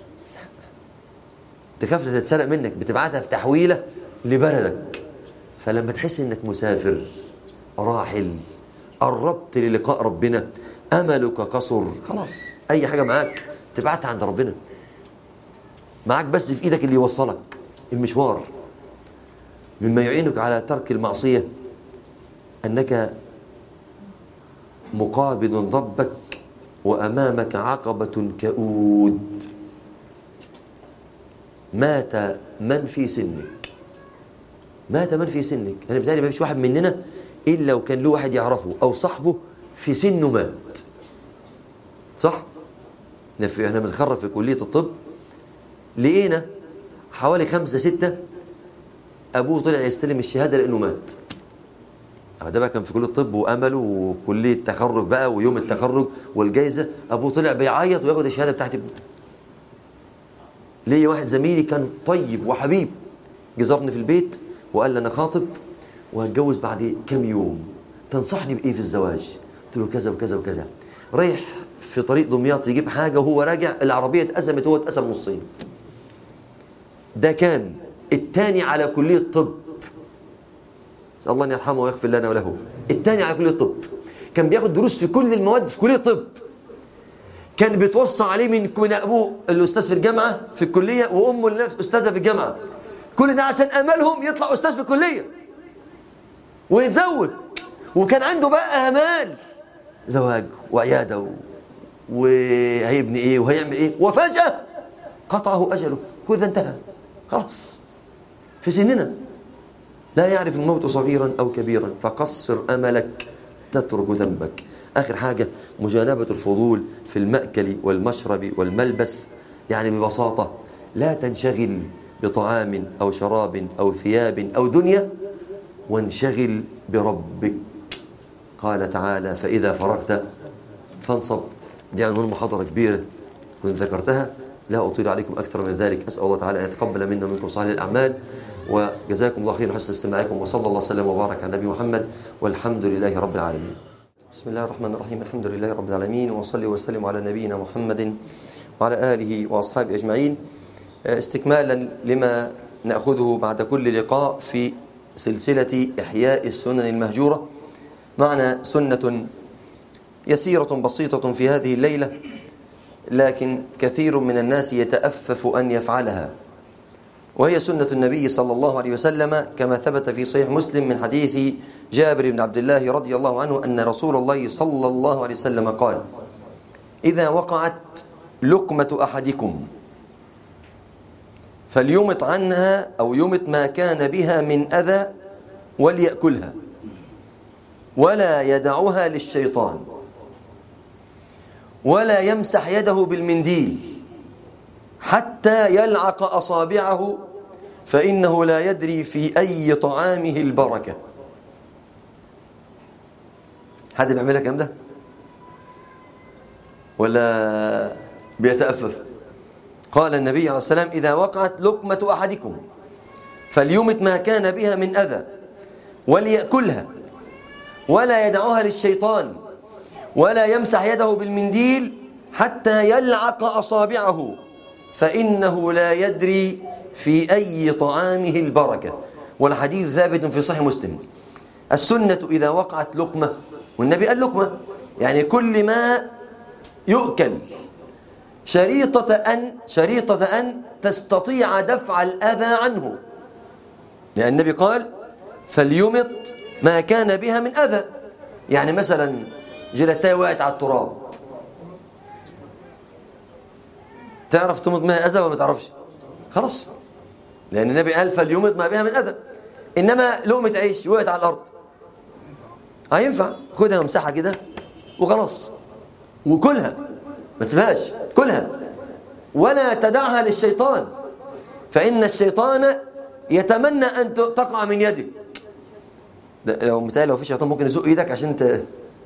تخاف تتسرق منك، بتبعتها في تحويلة لبلدك. فلما تحس انك مسافر راحل، قربت للقاء ربنا، املك قصر، خلاص اي حاجة معاك تبعتها عند ربنا، معاك بس في ايدك اللي يوصلك المشوار. مما يعينك على ترك المعصية أنك مقابل ربك وأمامك عقبة كؤود. مات من في سنك. مات من في سنك، أنا بالتالي ما فيش واحد مننا إلا لو كان له واحد يعرفه أو صاحبه في سنه مات. صح؟ احنا بنتخرج في كلية الطب، لقينا حوالي خمسة ستة أبوه طلع يستلم الشهادة لأنه مات. ده بقى كان في كلية الطب وأمله وكلية التخرج بقى ويوم التخرج والجائزة، أبوه طلع بيعيط وياخد الشهادة بتاعت ابنه. ليه؟ واحد زميلي كان طيب وحبيب جزرني في البيت وقال لي أنا خاطب وهتجوز بعد كام يوم، تنصحني بإيه في الزواج؟ قلت له كذا وكذا وكذا. رايح في طريق دمياط يجيب حاجة وهو راجع العربية اتقسمت وهو اتقسم نصين. ده كان الثاني على كلية طب، نسأل الله أن يرحمه ويغفر لنا وله. الثاني على كلية طب، كان بياخد دروس في كل المواد في كلية طب. كان بيتوصى عليه من من أبوه الأستاذ في الجامعة في الكلية وأمه الأستاذة في الجامعة. كل ده عشان أملهم يطلع أستاذ في الكلية ويتزوج. وكان عنده بقى آمال زواج وعيادة و... وهيبني إيه وهيعمل إيه، وفجأة قطعه أجله. كل ده انتهى خلاص في سننا. لا يعرف الموت صغيرا أو كبيرا، فقصر أملك تترك ذنبك. آخر حاجة مجانبة الفضول في المأكل والمشرب والملبس. يعني ببساطة لا تنشغل بطعام أو شراب أو ثياب أو دنيا، وانشغل بربك. قال تعالى فإذا فرغت فانصب. دي عنوان محاضرة كبيرة كنت ذكرتها، لا أطيل عليكم أكثر من ذلك. أسأل الله تعالى أن يتقبل منا ومنكم صالح الأعمال، وجزاكم الله خير حسن استماعكم، وصلى الله وسلم وبارك على النبي محمد، والحمد لله رب العالمين. بسم الله الرحمن الرحيم، الحمد لله رب العالمين، وصلي وسلم على نبينا محمد وعلى آله وأصحابه أجمعين. استكمالا لما نأخذه بعد كل لقاء في سلسلة إحياء السنن المهجورة، معنا سنة يسيرة بسيطة في هذه الليلة، لكن كثير من الناس يتأفف أن يفعلها، وهي سنة النبي صلى الله عليه وسلم كما ثبت في صحيح مسلم من حديث جابر بن عبد الله رضي الله عنه أن رسول الله صلى الله عليه وسلم قال: إذا وقعت لقمة أحدكم فليمط عنها أو يمط ما كان بها من أذى وليأكلها ولا يدعها للشيطان ولا يمسح يده بالمنديل حتى يلعق أصابعه فإنه لا يدري في أي طعامه البركة. حد بيعملها كم ده؟ ولا بيتأفف؟ قال النبي عليه السلام: إذا وقعت لقمة أحدكم فليمت ما كان بها من أذى وليأكلها ولا يدعها للشيطان ولا يمسح يده بالمنديل حتى يلعق أصابعه فإنه لا يدري في أي طعامه البركة. والحديث ثابت في صحيح مسلم. السنة إذا وقعت لقمة، والنبي قال لقمة يعني كل ما يؤكل، شريطة أن شريطة أن تستطيع دفع الأذى عنه، لأن النبي قال: فليمط ما كان بها من أذى. يعني مثلا جلتاية وقعت على التراب، تعرف تمط منها أذى ولا ما تعرفش؟ خلاص، لأن النبي قال: فليمط ما بها من أذى. إنما لقمة عيش وقعت على الأرض هينفع خدها وامسحها كده وخلاص وكلها، ما تسيبهاش، كلها ولا تدعها للشيطان، فإن الشيطان يتمنى أن تقع من يدك. لو مثال لو في شيطان ممكن يزق ايدك عشان ت...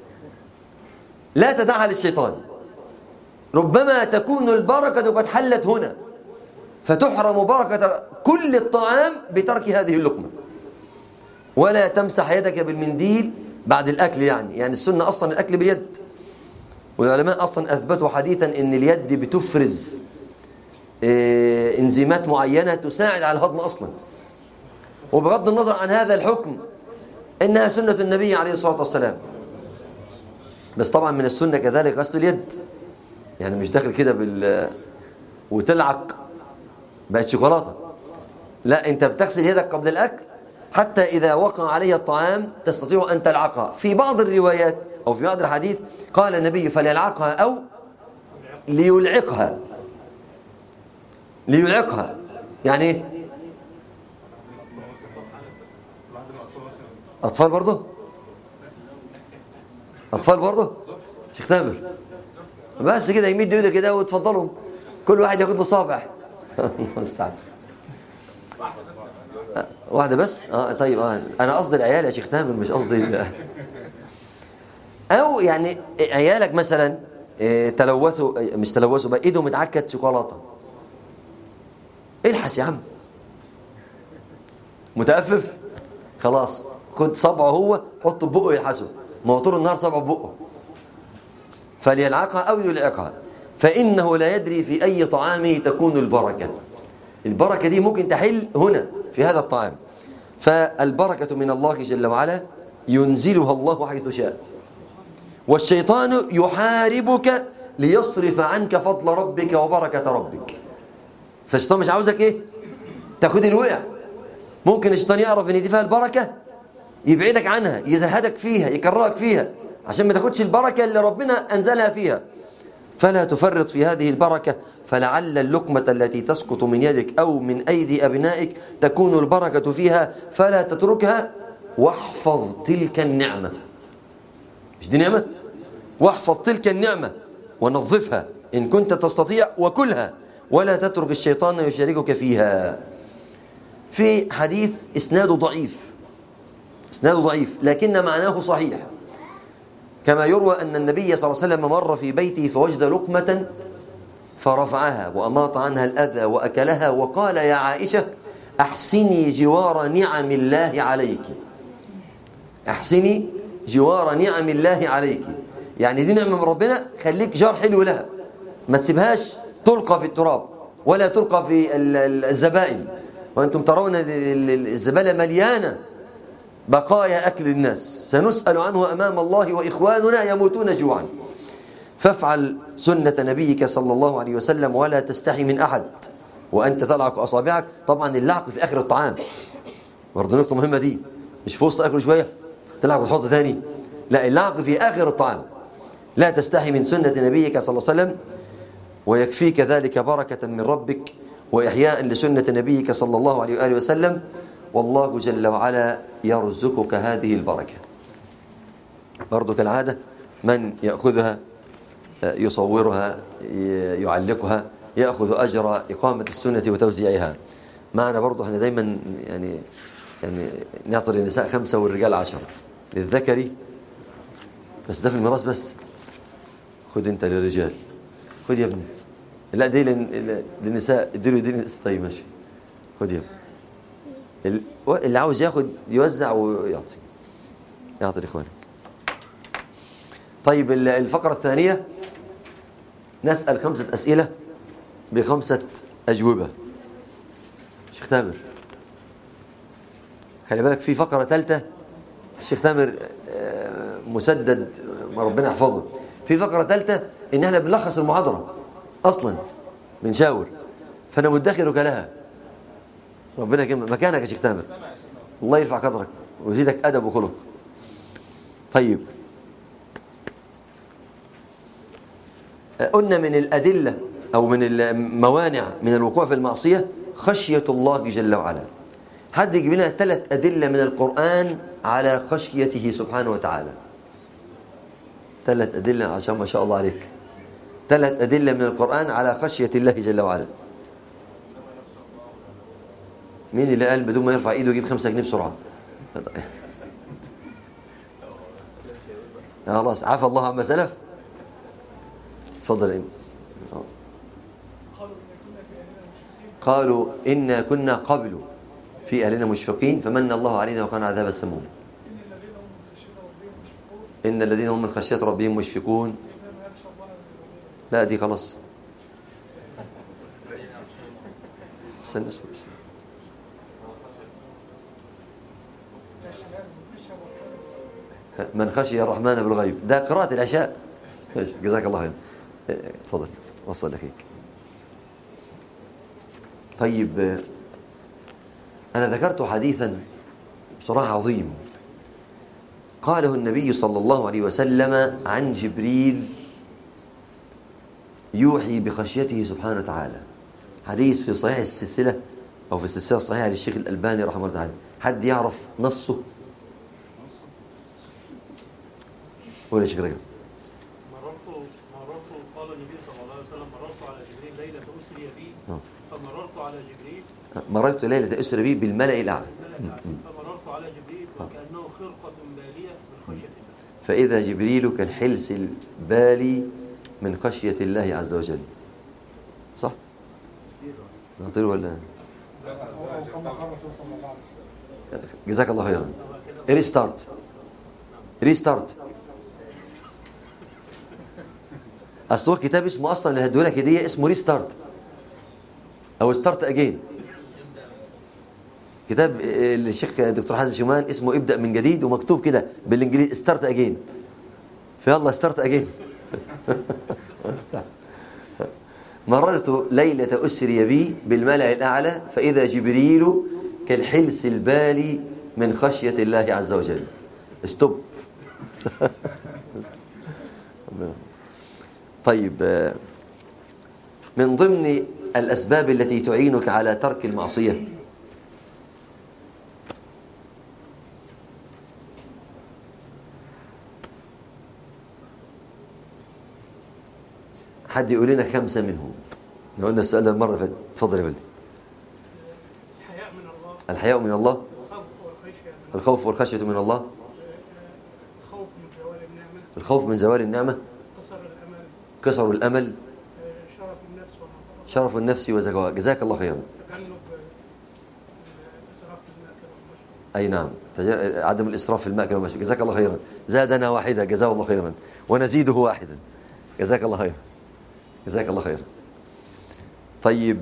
لا تدعها للشيطان. ربما تكون البركة قد حلت هنا فتحرم بركة كل الطعام بترك هذه اللقمة. ولا تمسح يدك بالمنديل بعد الأكل، يعني يعني السنة أصلا الأكل باليد، والعلماء أصلا أثبتوا حديثا أن اليد بتفرز إيه انزيمات معينة تساعد على الهضم أصلا. وبغض النظر عن هذا الحكم إنها سنة النبي عليه الصلاة والسلام. بس طبعا من السنة كذلك غسل اليد، يعني مش داخل كده بال وتلعق بقت شوكولاتة، لا، أنت بتغسل يدك قبل الأكل حتى إذا وقع عليها الطعام تستطيع أن تلعقها. في بعض الروايات أو في بعض الحديث قال النبي: فليلعقها أو ليلعقها ليلعقها يعني ايه؟ اطفال برضه؟ اطفال برضه؟ شيخ تامر بس كده يمد ايده كده وتفضلوا كل واحد ياخد له صابع. الله المستعان. واحده بس؟ اه طيب اه انا قصدي العيال يا شيخ تامر مش قصدي. او يعني عيالك مثلا تلوثوا، مش تلوثوا بقى، ايده متعكت شوكولاته، الحس يا عم. متأفف خلاص خد صبعه هو حطه ببقه يلحسه، ما هو طول النهار صبعه ببقه. فليلعقها او يلعقها، فانه لا يدري في اي طعامه تكون البركه. البركه دي ممكن تحل هنا في هذا الطعام. فالبركه من الله جل وعلا ينزلها الله حيث شاء، والشيطان يحاربك ليصرف عنك فضل ربك وبركه ربك. فالشيطان مش عاوزك ايه؟ تاخد الوقع. ممكن الشيطان يعرف ان دي فيها البركه يبعدك عنها، يزهدك فيها، يكرهك فيها، عشان ما تاخدش البركه اللي ربنا انزلها فيها. فلا تفرط في هذه البركه، فلعل اللقمه التي تسقط من يدك او من ايدي ابنائك تكون البركه فيها، فلا تتركها، واحفظ تلك النعمه. مش دي نعمه؟ واحفظ تلك النعمه ونظفها ان كنت تستطيع، وكلها، ولا تترك الشيطان يشاركك فيها. في حديث اسناده ضعيف، اسناده ضعيف لكن معناه صحيح، كما يروى أن النبي صلى الله عليه وسلم مر في بيته فوجد لقمة فرفعها وأماط عنها الأذى وأكلها، وقال يا عائشة أحسني جوار نعم الله عليك. أحسني جوار نعم الله عليك، يعني دي نعمة من ربنا، خليك جار حلو لها، ما تسيبهاش تلقى في التراب ولا تلقى في الزبائن، وأنتم ترون الزبالة مليانة بقايا أكل الناس، سنسأل عنه أمام الله وإخواننا يموتون جوعا. فافعل سنة نبيك صلى الله عليه وسلم ولا تستحي من أحد وأنت تلعق أصابعك. طبعا اللعق في آخر الطعام، برضه نقطة مهمة دي، مش في وسط أكل شوية تلعق وتحط ثاني، لا، اللعق في آخر الطعام. لا تستحي من سنة نبيك صلى الله عليه وسلم، ويكفيك ذلك بركة من ربك وإحياء لسنة نبيك صلى الله عليه وآله وسلم، والله جل وعلا يرزقك هذه البركة. برضو كالعادة من يأخذها يصورها يعلقها يأخذ أجر إقامة السنة وتوزيعها. معنا برضو احنا دايما يعني يعني نعطي للنساء خمسة والرجال عشرة، للذكر بس ده في الميراث بس. خد انت للرجال، خد يا ابني، لا دي للنساء، اديله دي. طيب ماشي، خد يا ابني، اللي عاوز ياخد يوزع ويعطي، يعطي لاخوانك. طيب الفقرة الثانية نسأل خمسة أسئلة بخمسة أجوبة. شيخ تامر خلي بالك، في فقرة ثالثة الشيخ تامر مسدد ربنا يحفظه، في فقرة ثالثة إن احنا بنلخص المحاضرة أصلا بنشاور، فأنا مدخرك لها. ربنا يكرمك مكانك يا شيخ تامر، الله يرفع قدرك ويزيدك أدب وخلق. طيب قلنا من الأدلة أو من الموانع من الوقوع في المعصية خشية الله جل وعلا. حد يجيب لنا ثلاث أدلة من القرآن على خشيته سبحانه وتعالى. ثلاث أدلة عشان ما شاء الله عليك، ثلاث أدلة من القرآن على خشية الله جل وعلا. مين اللي قال بدون ما يرفع ايده يجيب خمسة جنيه بسرعة؟ خلاص عفى الله عما سلف. تفضل انت. قالوا إنا كنا قبل في أهلنا مشفقين فمن الله علينا وكان عذاب السموم. إن الذين هم من خشية ربهم مشفقون. لا دي خلاص، استنى اسمع. من خشي الرحمن بالغيب، ده قراءة العشاء. جزاك الله خير. تفضل وصل لك. طيب أنا ذكرت حديثا بصراحة عظيم قاله النبي صلى الله عليه وسلم عن جبريل يوحي بخشيته سبحانه وتعالى. حديث في صحيح السلسلة أو في السلسلة الصحيحة للشيخ الألباني رحمه الله تعالى. حد يعرف نصه؟ ولا شيخ رجب؟ مررت مررت قال النبي صلى الله عليه وسلم مررت على جبريل ليلة أسري بي فمررت على جبريل مررت ليلة أسري بي بالملأ الأعلى فمررت على جبريل وكأنه خرقة بالية من خشية الله فإذا جبريل كالحلس البالي من خشية الله عز وجل. صح؟ نطير ولا؟ جزاك الله خيرا. ريستارت ريستارت أصل هو كتاب اسمه أصلا اللي هدولك هدية اسمه ريستارت أو ستارت أجين. كتاب الشيخ دكتور حازم شمال اسمه ابدأ من جديد ومكتوب كده بالإنجليزي ستارت أجين. فيلا ستارت أجين. مررت ليلة أسري بي بالملأ الأعلى فإذا جبريل كالحلس البالي من خشية الله عز وجل. ستوب. طيب، من ضمن الأسباب التي تعينك على ترك المعصية حد يقول لنا خمسة منهم. قلنا السؤال ده المرة فاتت. اتفضل يا ولدي. الحياء من الله الحياء من الله الخوف والخشية الخوف من والخشية من الله الخوف من زوال النعمة الخوف من زوال النعمة قصر الأمل كسر الأمل شرف النفس والمطر شرف النفس وزكاها. جزاك الله خيرا. تجنب الإسراف في المأكل والمشرب. أي نعم، عدم الإسراف في المأكل والمشرب. جزاك الله خيرا. زادنا واحدة جزاه الله خيرا ونزيده واحدا. جزاك الله خيرا. جزاك الله خيرا. طيب،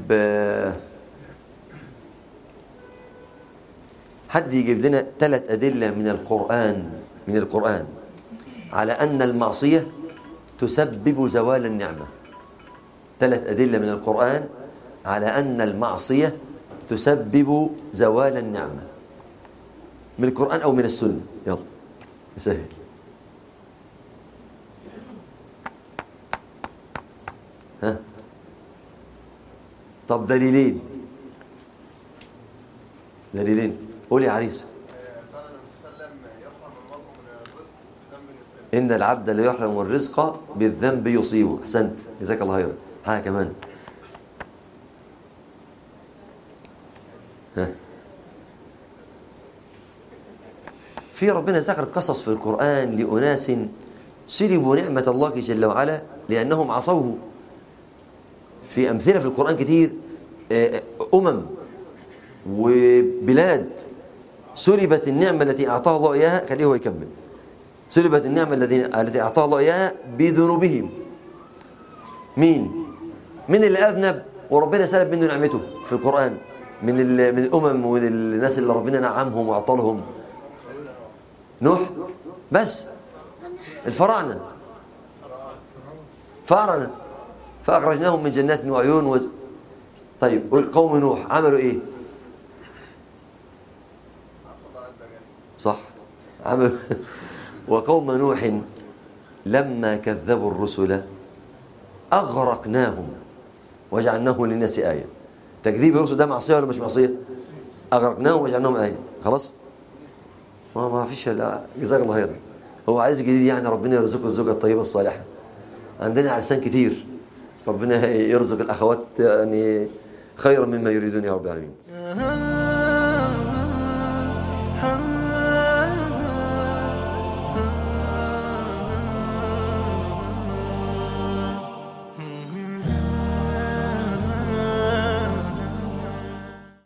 حد يجيب لنا ثلاث أدلة من القرآن من القرآن على أن المعصية تسبب زوال النعمة. ثلاث أدلة من القرآن على أن المعصية تسبب زوال النعمة من القرآن أو من السنة. يلا سهل. ها طب دليلين دليلين قول يا عريس. إن العبد لا يحرم الرزق بالذنب يصيبه. أحسنت جزاك الله خيرا. ها كمان. ها في ربنا ذكر قصص في القرآن لأناس سلبوا نعمة الله جل وعلا لأنهم عصوه. في أمثلة في القرآن كتير. أمم وبلاد سلبت النعمة التي أعطاها الله إياها. خليه هو يكمل. سلبت النعمة التي أعطاها الله إياها بذنوبهم. مين؟ من اللي أذنب وربنا سلب منه نعمته في القرآن من من الأمم ومن الناس اللي ربنا نعمهم وأعطالهم؟ نوح بس. الفراعنة فارنا فأخرجناهم من جنات وعيون و... طيب، قوم نوح عملوا إيه؟ صح عملوا وقوم نوح لما كذبوا الرسل أغرقناهم وجعلناهم للناس آية. تكذيب الرسل ده معصية ولا مش معصية؟ أغرقناهم وجعلناهم آية. خلاص ما ما فيش. لا جزاك الله خيرا. هو عايز جديد يعني ربنا يرزقه الزوجة الطيبة الصالحة. عندنا عرسان كتير. ربنا يرزق الأخوات يعني خيرا مما يريدون يا رب العالمين.